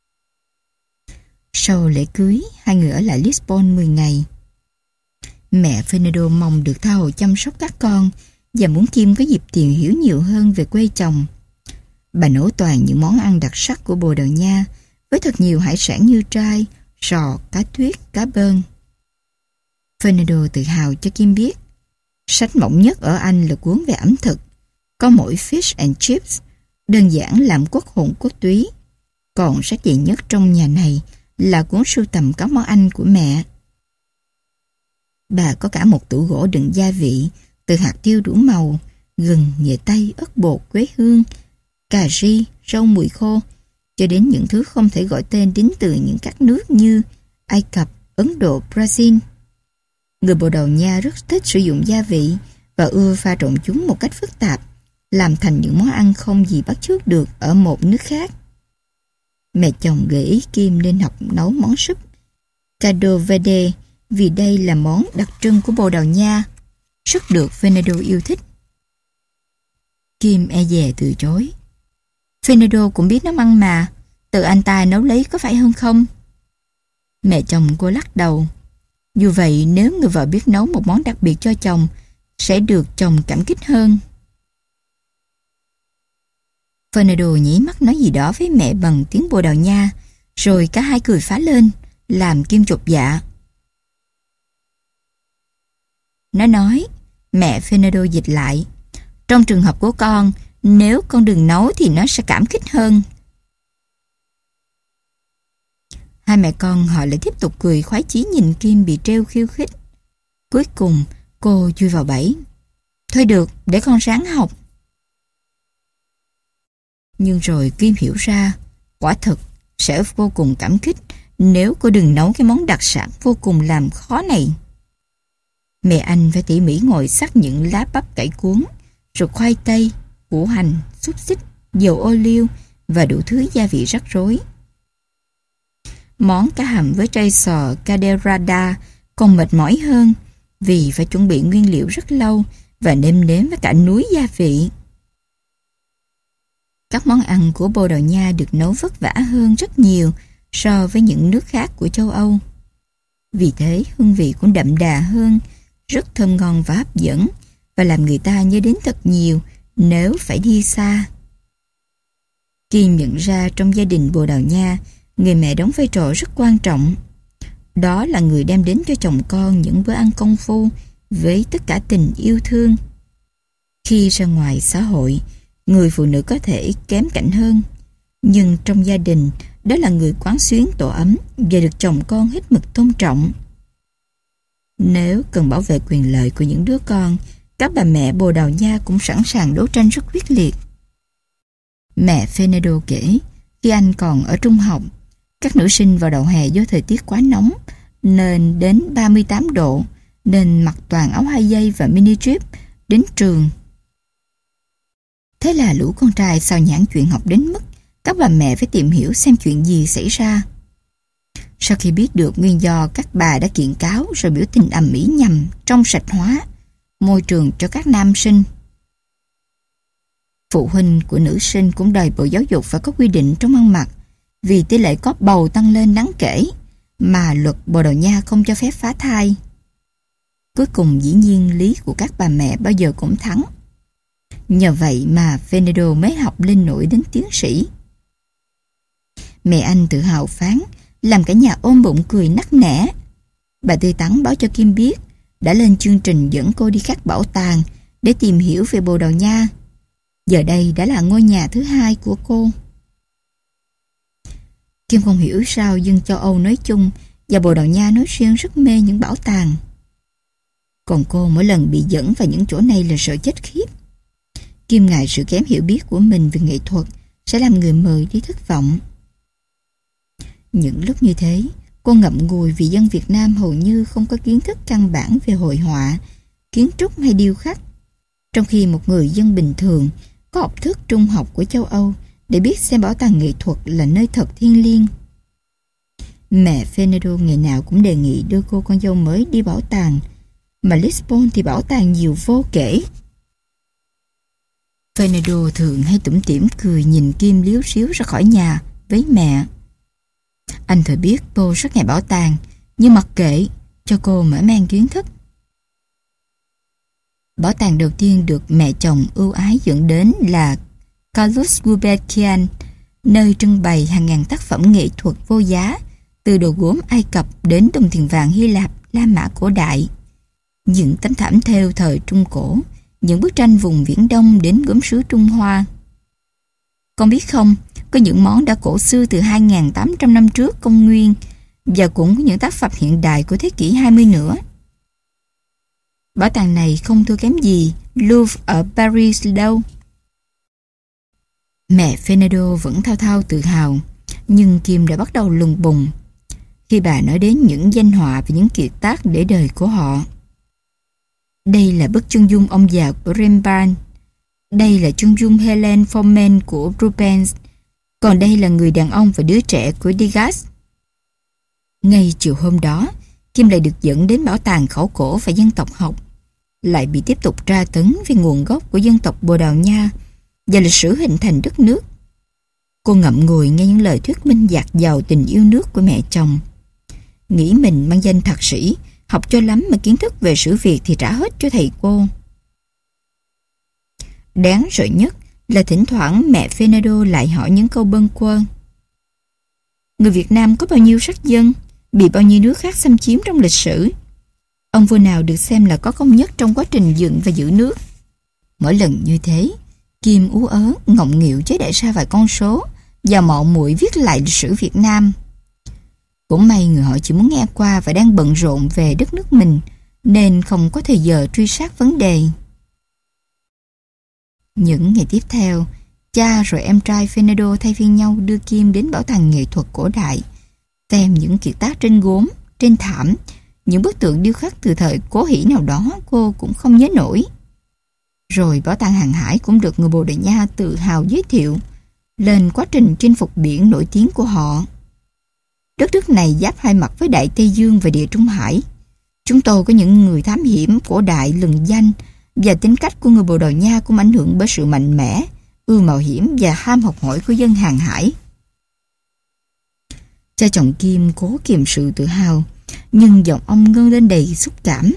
Speaker 1: Sau lễ cưới, hai người ở lại Lisbon mười ngày. Mẹ Fernando mong được tha hồ chăm sóc các con và muốn Kim có dịp tìm hiểu nhiều hơn về quê chồng. Bà nấu toàn những món ăn đặc sắc của Bồ Đào Nha với thật nhiều hải sản như trai, sò, cá tuyết, cá bơn. Fernando tự hào cho Kim biết sách mỏng nhất ở Anh là cuốn về ẩm thực, có mỗi Fish and Chips, đơn giản làm quốc hồn quốc túy. Còn sách dày nhất trong nhà này là cuốn sưu tầm các món Anh của mẹ. Bà có cả một tủ gỗ đựng gia vị, từ hạt tiêu đủ màu, gừng, nghệ tây, ớt bột, quế hương, cà ri, rau mùi khô, cho đến những thứ không thể gọi tên đến từ những các nước như Ai Cập, Ấn Độ, Brazil. Người Bồ Đào Nha rất thích sử dụng gia vị và ưa pha trộn chúng một cách phức tạp, làm thành những món ăn không gì bắt chước được ở một nước khác. Mẹ chồng gợi ý Kim nên học nấu món súp Caldo Verde vì đây là món đặc trưng của Bồ Đào Nha, rất được Fernando yêu thích. Kim e dè từ chối. Fernando cũng biết nấu ăn mà, tự anh ta nấu lấy có phải hơn không? Mẹ chồng cô lắc đầu. Dù vậy, nếu người vợ biết nấu một món đặc biệt cho chồng, sẽ được chồng cảm kích hơn. Fernando nhí mắt nói gì đó với mẹ bằng tiếng Bồ Đào Nha, rồi cả hai cười phá lên, làm Kim chột dạ. Nó nói, mẹ Fernando dịch lại, trong trường hợp của con, nếu con đừng nấu thì nó sẽ cảm kích hơn. Hai mẹ con họ lại tiếp tục cười khoái chí nhìn Kim bị trêu khiêu khích. Cuối cùng, cô chui vào bẫy. Thôi được, để con ráng học. Nhưng rồi Kim hiểu ra, quả thực sẽ vô cùng cảm kích nếu cô đừng nấu cái món đặc sản vô cùng làm khó này. Mẹ anh phải tỉ mỉ ngồi xắt những lá bắp cải cuốn, rồi khoai tây, củ hành, xúc xích, dầu ô liu và đủ thứ gia vị rắc rối. Món cá hầm với trái sò cadeirada còn mệt mỏi hơn vì phải chuẩn bị nguyên liệu rất lâu và nêm nếm với cả núi gia vị. Các món ăn của Bồ Đào Nha được nấu vất vả hơn rất nhiều so với những nước khác của châu Âu. Vì thế hương vị cũng đậm đà hơn, rất thơm ngon và hấp dẫn và làm người ta nhớ đến thật nhiều nếu phải đi xa. Kim nhận ra trong gia đình Bồ Đào Nha, người mẹ đóng vai trò rất quan trọng. Đó là người đem đến cho chồng con những bữa ăn công phu với tất cả tình yêu thương. Khi ra ngoài xã hội, người phụ nữ có thể kém cạnh hơn, nhưng trong gia đình, đó là người quán xuyến tổ ấm và được chồng con hết mực tôn trọng. Nếu cần bảo vệ quyền lợi của những đứa con, các bà mẹ Bồ Đào Nha cũng sẵn sàng đấu tranh rất quyết liệt. Mẹ Fernando kể, khi anh còn ở trung học, các nữ sinh vào đầu hè do thời tiết quá nóng, nên đến ba mươi tám độ, nên mặc toàn áo hai dây và mini drip đến trường. Thế là lũ con trai xao nhãng chuyện học đến mức các bà mẹ phải tìm hiểu xem chuyện gì xảy ra. Sau khi biết được nguyên do, các bà đã kiện cáo rồi biểu tình ầm ĩ nhằm trong sạch hóa môi trường cho các nam sinh. Phụ huynh của nữ sinh cũng đòi Bộ Giáo dục phải có quy định trong ăn mặc, vì tỷ lệ có bầu tăng lên đáng kể mà luật Bồ Đào Nha không cho phép phá thai. Cuối cùng dĩ nhiên lý của các bà mẹ bao giờ cũng thắng. Nhờ vậy mà Fernando mới học lên nổi đến tiến sĩ. Mẹ anh tự hào phán, làm cả nhà ôm bụng cười nắc nẻ. Bà tươi tắn báo cho Kim biết đã lên chương trình dẫn cô đi các bảo tàng để tìm hiểu về Bồ Đào Nha. Giờ đây đã là ngôi nhà thứ hai của cô. Kim không hiểu sao dân châu Âu nói chung và Bồ Đào Nha nói riêng rất mê những bảo tàng. Còn cô mỗi lần bị dẫn vào những chỗ này là sợ chết khiếp. Kim ngại sự kém hiểu biết của mình về nghệ thuật sẽ làm người mời đi thất vọng. Những lúc như thế, cô ngậm ngùi vì dân Việt Nam hầu như không có kiến thức căn bản về hội họa, kiến trúc hay điêu khắc. Trong khi một người dân bình thường có học thức trung học của châu Âu để biết xem bảo tàng nghệ thuật là nơi thật thiêng liêng. Mẹ Fernando ngày nào cũng đề nghị đưa cô con dâu mới đi bảo tàng, mà Lisbon thì bảo tàng nhiều vô kể. Fernando thường hay tủm tỉm cười nhìn Kim liếu xíu ra khỏi nhà với mẹ. Anh thừa biết cô rất ngại bảo tàng, nhưng mặc kệ, cho cô mở mang kiến thức. Bảo tàng đầu tiên được mẹ chồng ưu ái dẫn đến là Carlos Gulbenkian, nơi trưng bày hàng ngàn tác phẩm nghệ thuật vô giá, từ đồ gốm Ai Cập đến đồng tiền vàng Hy Lạp, La Mã cổ đại, những tấm thảm thêu thời Trung Cổ, những bức tranh vùng Viễn Đông đến gốm sứ Trung Hoa. Con biết không, có những món đã cổ xưa từ hai nghìn tám trăm năm trước công nguyên và cũng có những tác phẩm hiện đại của thế kỷ hai mươi nữa. Bảo tàng này không thua kém gì Louvre ở Paris đâu. Mẹ Fernando vẫn thao thao tự hào, nhưng Kim đã bắt đầu lùng bùng khi bà nói đến những danh họa và những kiệt tác để đời của họ. Đây là bức chân dung ông già của Rembrandt. Đây là chân dung Helen Forman của Rubens. Còn đây là người đàn ông và đứa trẻ của Degas. Ngay chiều hôm đó, Kim lại được dẫn đến bảo tàng khảo cổ và dân tộc học, lại bị tiếp tục tra tấn về nguồn gốc của dân tộc Bồ Đào Nha và lịch sử hình thành đất nước. Cô ngậm ngùi nghe những lời thuyết minh dạt dào tình yêu nước của mẹ chồng. Nghĩ mình mang danh thạc sĩ, học cho lắm mà kiến thức về sử Việt thì trả hết cho thầy cô. Đáng sợ nhất là thỉnh thoảng mẹ Fernando lại hỏi những câu bâng quơ. Người Việt Nam có bao nhiêu sắc dân, bị bao nhiêu nước khác xâm chiếm trong lịch sử? Ông vua nào được xem là có công nhất trong quá trình dựng và giữ nước? Mỗi lần như thế, Kim ú ớ, ngọng nghịu chế đại ra vài con số và mạo muội viết lại lịch sử Việt Nam. Cũng may người họ chỉ muốn nghe qua và đang bận rộn về đất nước mình, nên không có thời giờ truy sát vấn đề. Những ngày tiếp theo, cha rồi em trai Fernando thay phiên nhau đưa Kim đến bảo tàng nghệ thuật cổ đại, xem những kiệt tác trên gốm, trên thảm, những bức tượng điêu khắc từ thời Cố Hỷ nào đó cô cũng không nhớ nổi. Rồi bảo tàng hàng hải cũng được người Bồ Đào Nha tự hào giới thiệu lên quá trình chinh phục biển nổi tiếng của họ. Đất nước này giáp hai mặt với Đại Tây Dương và Địa Trung Hải. Chúng tôi có những người thám hiểm cổ đại lừng danh, và tính cách của người Bồ Đào Nha cũng ảnh hưởng bởi sự mạnh mẽ, ưa mạo hiểm và ham học hỏi của dân hàng hải. Cha chồng Kim cố kiềm sự tự hào, nhưng giọng ông ngân lên đầy xúc cảm.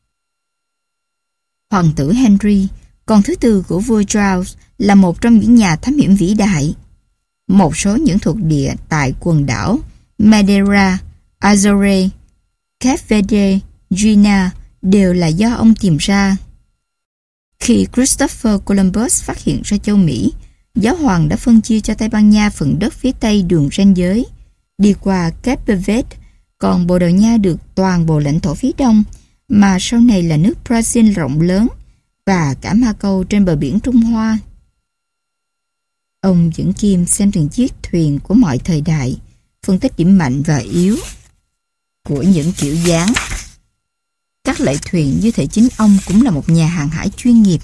Speaker 1: Hoàng tử Henry, con thứ tư của vua Charles, là một trong những nhà thám hiểm vĩ đại. Một số những thuộc địa tại quần đảo Madeira, Azores, Cape Verde, Guiana đều là do ông tìm ra. Khi Christopher Columbus phát hiện ra châu Mỹ, giáo hoàng đã phân chia cho Tây Ban Nha phần đất phía tây đường ranh giới, đi qua Cape Verde, còn Bồ Đào Nha được toàn bộ lãnh thổ phía đông, mà sau này là nước Brazil rộng lớn, và cả Macau trên bờ biển Trung Hoa. Ông dẫn Kim xem từng chiếc thuyền của mọi thời đại, phân tích điểm mạnh và yếu của những kiểu dáng. Các loại thuyền như thể chính ông cũng là một nhà hàng hải chuyên nghiệp.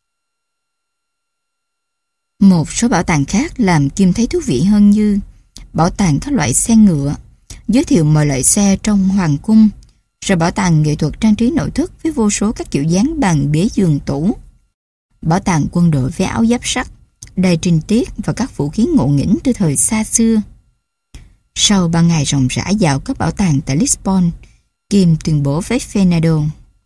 Speaker 1: Một số bảo tàng khác làm Kim thấy thú vị hơn, như bảo tàng các loại xe ngựa, giới thiệu mọi loại xe trong hoàng cung, rồi bảo tàng nghệ thuật trang trí nội thất với vô số các kiểu dáng bàn ghế giường tủ, bảo tàng quân đội với áo giáp sắt, đầy trình tiết và các vũ khí ngộ nghĩnh từ thời xa xưa. Sau ba ngày ròng rã dạo các bảo tàng tại Lisbon, Kim tuyên bố với Fernando: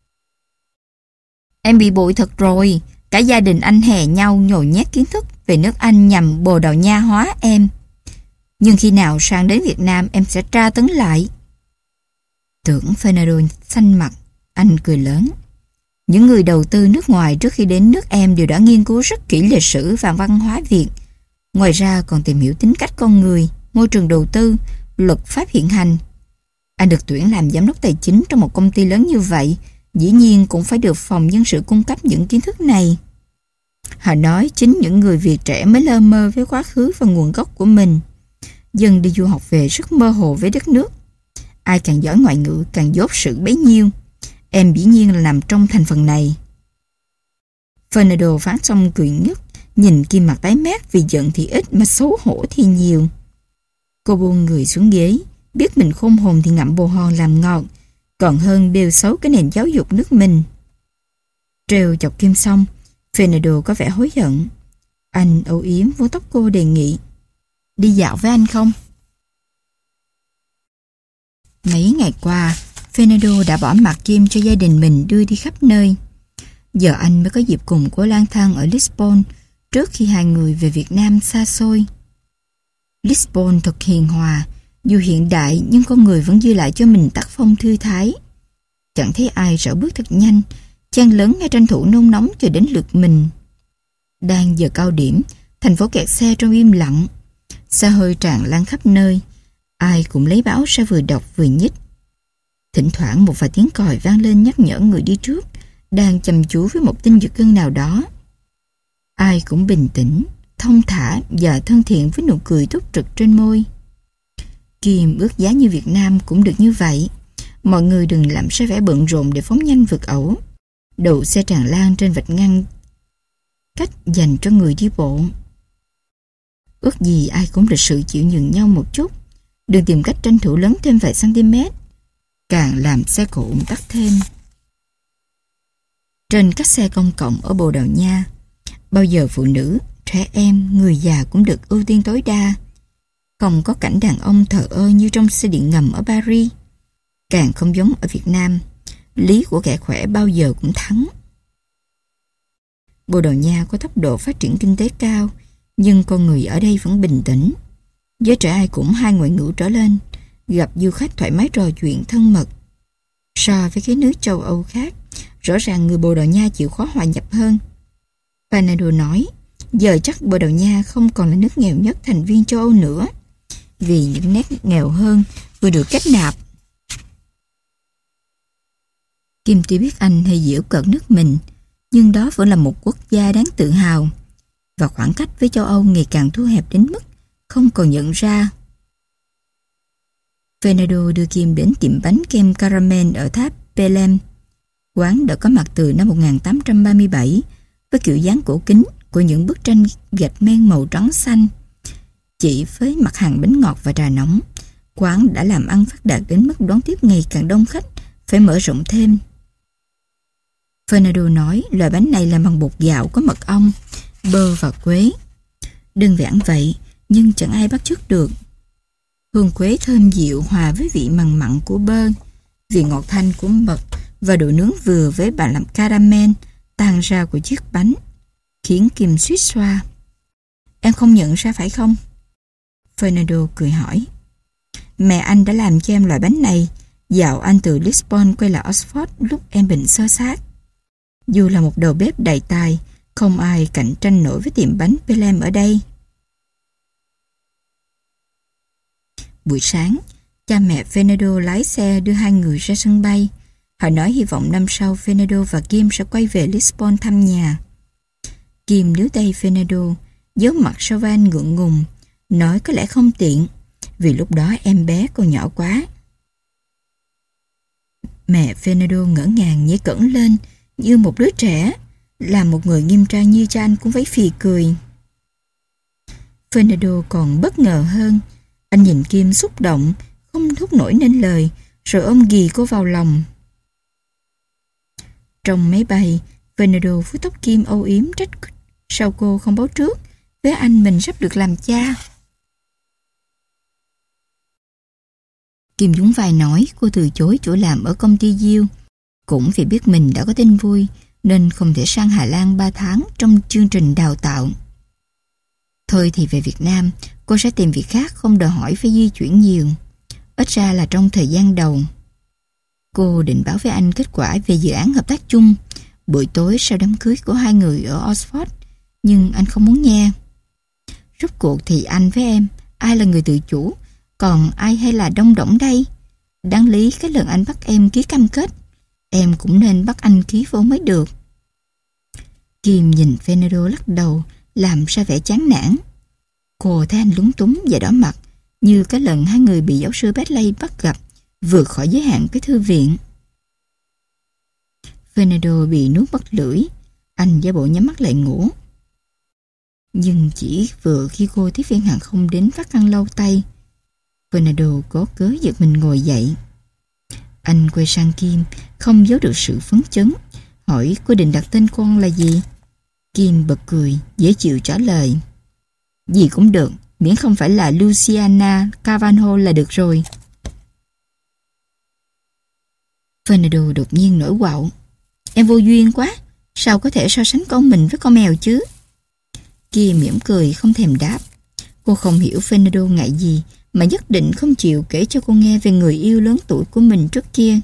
Speaker 1: Em bị bội thật rồi, cả gia đình anh hè nhau nhồi nhét kiến thức về nước Anh nhằm Bồ Đào Nha hóa em. Nhưng khi nào sang đến Việt Nam em sẽ tra tấn lại. Tưởng Fernando xanh mặt, anh cười lớn. Những người đầu tư nước ngoài trước khi đến nước em đều đã nghiên cứu rất kỹ lịch sử và văn hóa Việt. Ngoài ra còn tìm hiểu tính cách con người, môi trường đầu tư, luật pháp hiện hành. Anh được tuyển làm giám đốc tài chính trong một công ty lớn như vậy, dĩ nhiên cũng phải được phòng nhân sự cung cấp những kiến thức này. Họ nói chính những người Việt trẻ mới lơ mơ với quá khứ và nguồn gốc của mình. Dân đi du học về rất mơ hồ với đất nước. Ai càng giỏi ngoại ngữ càng dốt sự bấy nhiêu. Em dĩ nhiên là nằm trong thành phần này. Fernando phán xong cười ngất, nhìn Kim mặt tái mét vì giận thì ít mà xấu hổ thì nhiều. Cô buông người xuống ghế, biết mình khôn hồn thì ngậm bồ hòn làm ngọt, còn hơn bêu xấu cái nền giáo dục nước mình. Trêu chọc Kim xong, Fernando có vẻ hối hận. Anh âu yếm vuốt tóc cô đề nghị: Đi dạo với anh không? Mấy ngày qua, Fernando đã bỏ mặc Kim cho gia đình mình đưa đi khắp nơi. Giờ anh mới có dịp cùng cô lang thang ở Lisbon trước khi hai người về Việt Nam xa xôi. Lisbon thật hiền hòa, dù hiện đại nhưng con người vẫn dư lại cho mình tác phong thư thái. Chẳng thấy ai rảo bước thật nhanh, chen lớn ngay tranh thủ nôn nóng chờ đến lượt mình. Đang giờ cao điểm, thành phố kẹt xe trong im lặng. Xe hơi tràn lan khắp nơi, ai cũng lấy báo ra vừa đọc vừa nhích. Thỉnh thoảng một vài tiếng còi vang lên nhắc nhở người đi trước đang chăm chú với một tin giật gân nào đó. Ai cũng bình tĩnh, thông thả và thân thiện với nụ cười tốt trực trên môi. Kim ước giá như Việt Nam cũng được như vậy. Mọi người đừng làm ra vẻ bận rộn để phóng nhanh vượt ẩu, đậu xe tràn lan trên vạch ngăn cách dành cho người đi bộ. Ước gì ai cũng lịch sự chịu nhường nhau một chút, đừng tìm cách tranh thủ lớn thêm vài cm, càng làm xe cộ ùn tắc thêm. Trên các xe công cộng ở Bồ Đào Nha, bao giờ phụ nữ, trẻ em, người già cũng được ưu tiên tối đa. Không có cảnh đàn ông thờ ơ như trong xe điện ngầm ở Paris. Càng không giống ở Việt Nam, lý của kẻ khỏe bao giờ cũng thắng. Bồ Đào Nha có tốc độ phát triển kinh tế cao, nhưng con người ở đây vẫn bình tĩnh. Giới trẻ ai cũng hai ngoại ngữ trở lên, gặp du khách thoải mái trò chuyện thân mật. So với các nước châu Âu khác, rõ ràng người Bồ Đào Nha chịu khó hòa nhập hơn. Fernando nói, giờ chắc Bồ Đào Nha không còn là nước nghèo nhất thành viên châu Âu nữa, vì những nét nghèo hơn vừa được kết nạp. Kim tuy biết Anh hay giễu cợt nước mình, nhưng đó vẫn là một quốc gia đáng tự hào, và khoảng cách với châu Âu ngày càng thu hẹp đến mức không còn nhận ra. Fernando đưa Kim đến tiệm bánh kem caramel ở tháp Pelem. Quán đã có mặt từ năm một nghìn tám trăm ba mươi bảy với kiểu dáng cổ kính của những bức tranh gạch men màu trắng xanh. Chỉ với mặt hàng bánh ngọt và trà nóng, quán đã làm ăn phát đạt đến mức đón tiếp ngày càng đông khách, phải mở rộng thêm. Fernando nói loại bánh này làm bằng bột gạo có mật ong, bơ và quế. Đơn giản vậy, nhưng chẳng ai bắt chước được. Hương quế thơm dịu hòa với vị mặn mặn của bơ, vị ngọt thanh của mật và độ nướng vừa với bà làm caramel tan ra của chiếc bánh, khiến Kim suýt xoa. Em không nhận ra phải không? Fernando cười hỏi. Mẹ anh đã làm cho em loại bánh này dạo anh từ Lisbon quay lại Oxford lúc em bệnh xơ xác. Dù là một đầu bếp đầy tài, không ai cạnh tranh nổi với tiệm bánh Pelem ở đây. Buổi sáng, cha mẹ Fernando lái xe đưa hai người ra sân bay. Họ nói hy vọng năm sau Fernando và Kim sẽ quay về Lisbon thăm nhà. Kim níu tay Fernando, giấu mặt sau vai anh ngượng ngùng, nói có lẽ không tiện, vì lúc đó em bé còn nhỏ quá. Mẹ Fernando ngỡ ngàng nhảy cẫng lên như một đứa trẻ, làm một người nghiêm trang như cha anh cũng phải phì cười. Fernando còn bất ngờ hơn. Anh nhìn Kim xúc động, không thốt nổi nên lời, rồi ôm ghì cô vào lòng. Trong máy bay, Fernando vuốt tóc Kim âu yếm trách sao cô không báo trước với anh mình sắp được làm cha. Kim nhún vai nói cô từ chối chỗ làm ở công ty Diêu, cũng vì biết mình đã có tin vui nên không thể sang Hà Lan ba tháng trong chương trình đào tạo. Thôi thì về Việt Nam, cô sẽ tìm việc khác không đòi hỏi phải di chuyển nhiều, ít ra là trong thời gian đầu. Cô định báo với anh kết quả về dự án hợp tác chung buổi tối sau đám cưới của hai người ở Oxford, nhưng anh không muốn nghe. Rốt cuộc thì anh với em, ai là người tự chủ, còn ai hay là đông đỏng đây? Đáng lý cái lần anh bắt em ký cam kết, em cũng nên bắt anh ký vô mới được. Kim nhìn Fernando lắc đầu, làm ra vẻ chán nản. Cô thấy anh lúng túng và đỏ mặt, như cái lần hai người bị giáo sư Bentley bắt gặp vượt khỏi giới hạn cái thư viện. Fernando bị nuốt mất lưỡi, anh giả bộ nhắm mắt lại ngủ. Nhưng chỉ vừa khi cô tiếp viên hàng không đến phát khăn lau tay, Fernando có cớ giật mình ngồi dậy. Anh quay sang Kim, không giấu được sự phấn chấn, hỏi cô định đặt tên con là gì. Kim bật cười, dễ chịu trả lời. Gì cũng được, miễn không phải là Luciana Carvalho là được rồi. Fernando đột nhiên nổi quạo. Em vô duyên quá, sao có thể so sánh con mình với con mèo chứ? Kim mỉm cười không thèm đáp. Cô không hiểu Fernando ngại gì mà nhất định không chịu kể cho cô nghe về người yêu lớn tuổi của mình trước kia.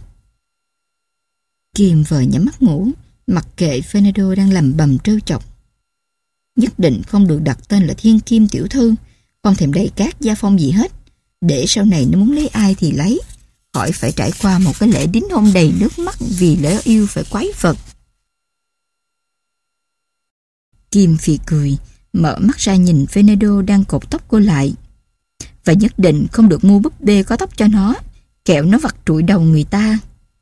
Speaker 1: Kim vờ nhắm mắt ngủ, mặc kệ Fernando đang lầm bầm trêu chọc. Nhất định không được đặt tên là Thiên Kim tiểu thư, không thèm đầy cát gia phong gì hết, để sau này nó muốn lấy ai thì lấy, khỏi phải trải qua một cái lễ đính hôn đầy nước mắt vì lỡ yêu phải quái vật. Kim phì cười, mở mắt ra nhìn Fernando đang cột tóc cô lại. Và nhất định không được mua búp bê có tóc cho nó, kẻo nó vặt trụi đầu người ta.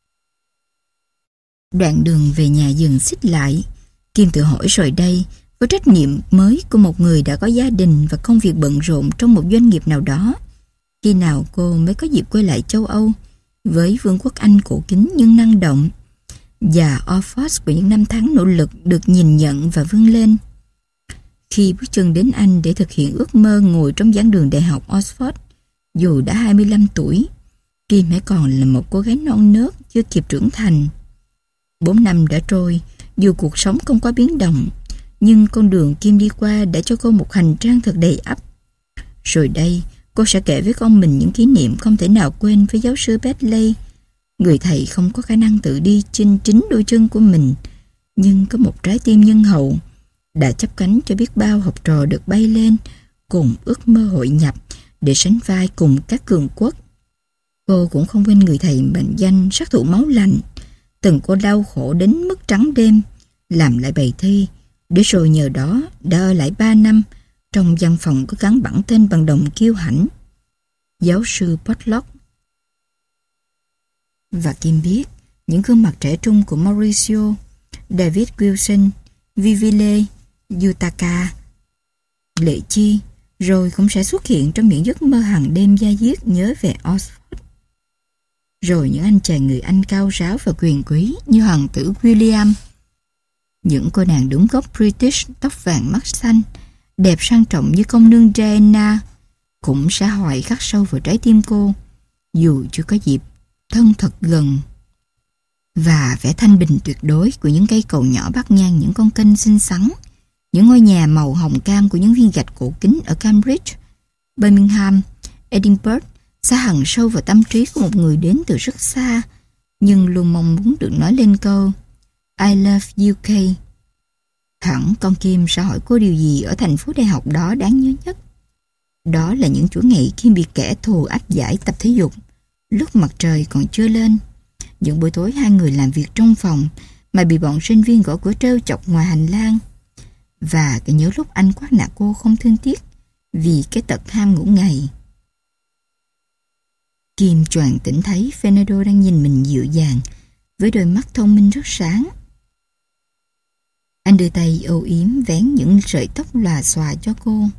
Speaker 1: Đoạn đường về nhà dừng xích lại. Kim tự hỏi rồi đây, với trách nhiệm mới của một người đã có gia đình và công việc bận rộn trong một doanh nghiệp nào đó, khi nào cô mới có dịp quay lại châu Âu với vương quốc Anh cổ kính nhưng năng động, và Oxford của những năm tháng nỗ lực được nhìn nhận và vươn lên. Khi bước chân đến Anh để thực hiện ước mơ ngồi trong giảng đường đại học Oxford, dù đã hai mươi lăm tuổi, Kim hãy còn là một cô gái non nớt chưa kịp trưởng thành. Bốn năm đã trôi, dù cuộc sống không có biến động, nhưng con đường Kim đi qua đã cho cô một hành trang thật đầy ắp. Rồi đây, cô sẽ kể với con mình những kỷ niệm không thể nào quên với giáo sư Bentley, người thầy không có khả năng tự đi trên chính đôi chân của mình, nhưng có một trái tim nhân hậu, đã chắp cánh cho biết bao học trò được bay lên cùng ước mơ hội nhập để sánh vai cùng các cường quốc. Cô cũng không quên người thầy mệnh danh sát thủ máu lạnh, từng cô đau khổ đến mức trắng đêm làm lại bài thi, để rồi nhờ đó đã ở lại ba năm trong văn phòng có gắn bản tên bằng đồng kiêu hãnh, giáo sư Potlock. Và Kim biết những gương mặt trẻ trung của Mauricio, David Wilson, Vivile, Yutaka, Lệ Chi rồi cũng sẽ xuất hiện trong những giấc mơ hàng đêm da diết nhớ về Oxford. Rồi những anh chàng người Anh cao ráo và quyền quý như hoàng tử William, những cô nàng đúng gốc British tóc vàng mắt xanh, đẹp sang trọng như công nương Diana, cũng sẽ hoài khắc sâu vào trái tim cô, dù chưa có dịp thân thật gần. Và vẻ thanh bình tuyệt đối của những cây cầu nhỏ bắc ngang những con kênh xinh xắn, những ngôi nhà màu hồng cam của những viên gạch cổ kính ở Cambridge, Birmingham, Edinburgh sẽ hằn sâu vào tâm trí của một người đến từ rất xa, nhưng luôn mong muốn được nói lên câu I love u ca. Hẳn con Kim sẽ hỏi cô điều gì ở thành phố đại học đó đáng nhớ nhất. Đó là những chuỗi ngày Kim bị kẻ thù áp giải tập thể dục lúc mặt trời còn chưa lên, những buổi tối hai người làm việc trong phòng mà bị bọn sinh viên gõ cửa trêu chọc ngoài hành lang, và cái nhớ lúc anh quát nạt cô không thương tiếc vì cái tật ham ngủ ngày. Kim choàng tỉnh thấy Fernando đang nhìn mình dịu dàng với đôi mắt thông minh rất sáng. Anh đưa tay âu yếm vén những sợi tóc lòa xòa cho cô.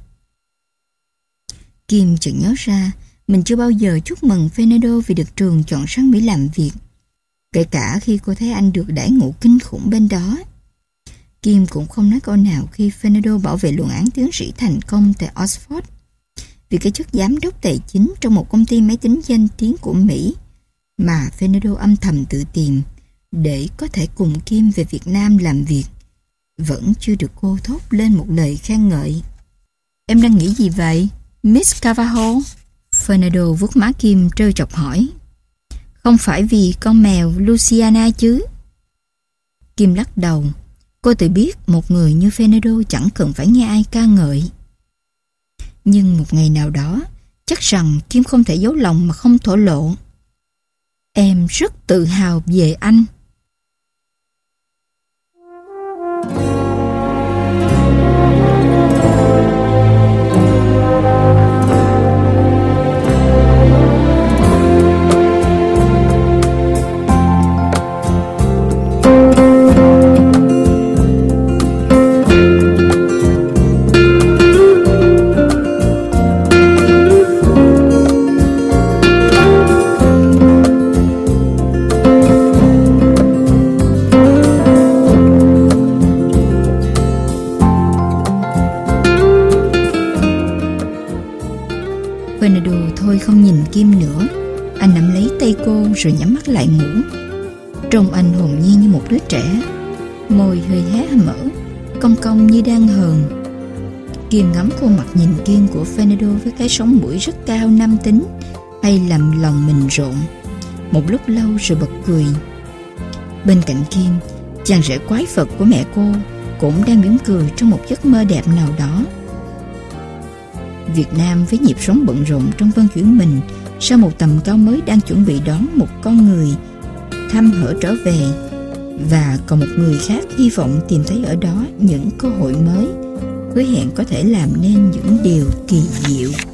Speaker 1: Kim chợt nhớ ra mình chưa bao giờ chúc mừng Fernando vì được trường chọn sang Mỹ làm việc, kể cả khi cô thấy anh được đãi ngộ kinh khủng bên đó. Kim cũng không nói câu nào khi Fernando bảo vệ luận án tiến sĩ thành công tại Oxford, vì cái chức giám đốc tài chính trong một công ty máy tính danh tiếng của Mỹ mà Fernando âm thầm tự tìm để có thể cùng Kim về Việt Nam làm việc vẫn chưa được cô thốt lên một lời khen ngợi. Em đang nghĩ gì vậy, Miss Carvalho? Fernando vuốt má Kim trêu chọc hỏi. Không phải vì con mèo Luciana chứ? Kim lắc đầu. Cô tự biết một người như Fernando chẳng cần phải nghe ai ca ngợi. Nhưng một ngày nào đó, chắc rằng Kim không thể giấu lòng mà không thổ lộ. Em rất tự hào về anh. Fernando thôi không nhìn Kim nữa. Anh nắm lấy tay cô rồi nhắm mắt lại ngủ. Trông anh hồn nhiên như một đứa trẻ, môi hơi hé mở, cong cong như đang hờn. Kim ngắm khuôn mặt nhìn kiên của Fernando với cái sống mũi rất cao nam tính, hay làm lòng mình rộn. Một lúc lâu rồi bật cười. Bên cạnh Kim, chàng rể quái vật của mẹ cô cũng đang mỉm cười trong một giấc mơ đẹp nào đó. Việt Nam với nhịp sống bận rộn trong vân chuyển mình sau một tầm cao mới đang chuẩn bị đón một con người thăm hở trở về, Và còn một người khác hy vọng tìm thấy ở đó những cơ hội mới, hứa hẹn có thể làm nên những điều kỳ diệu.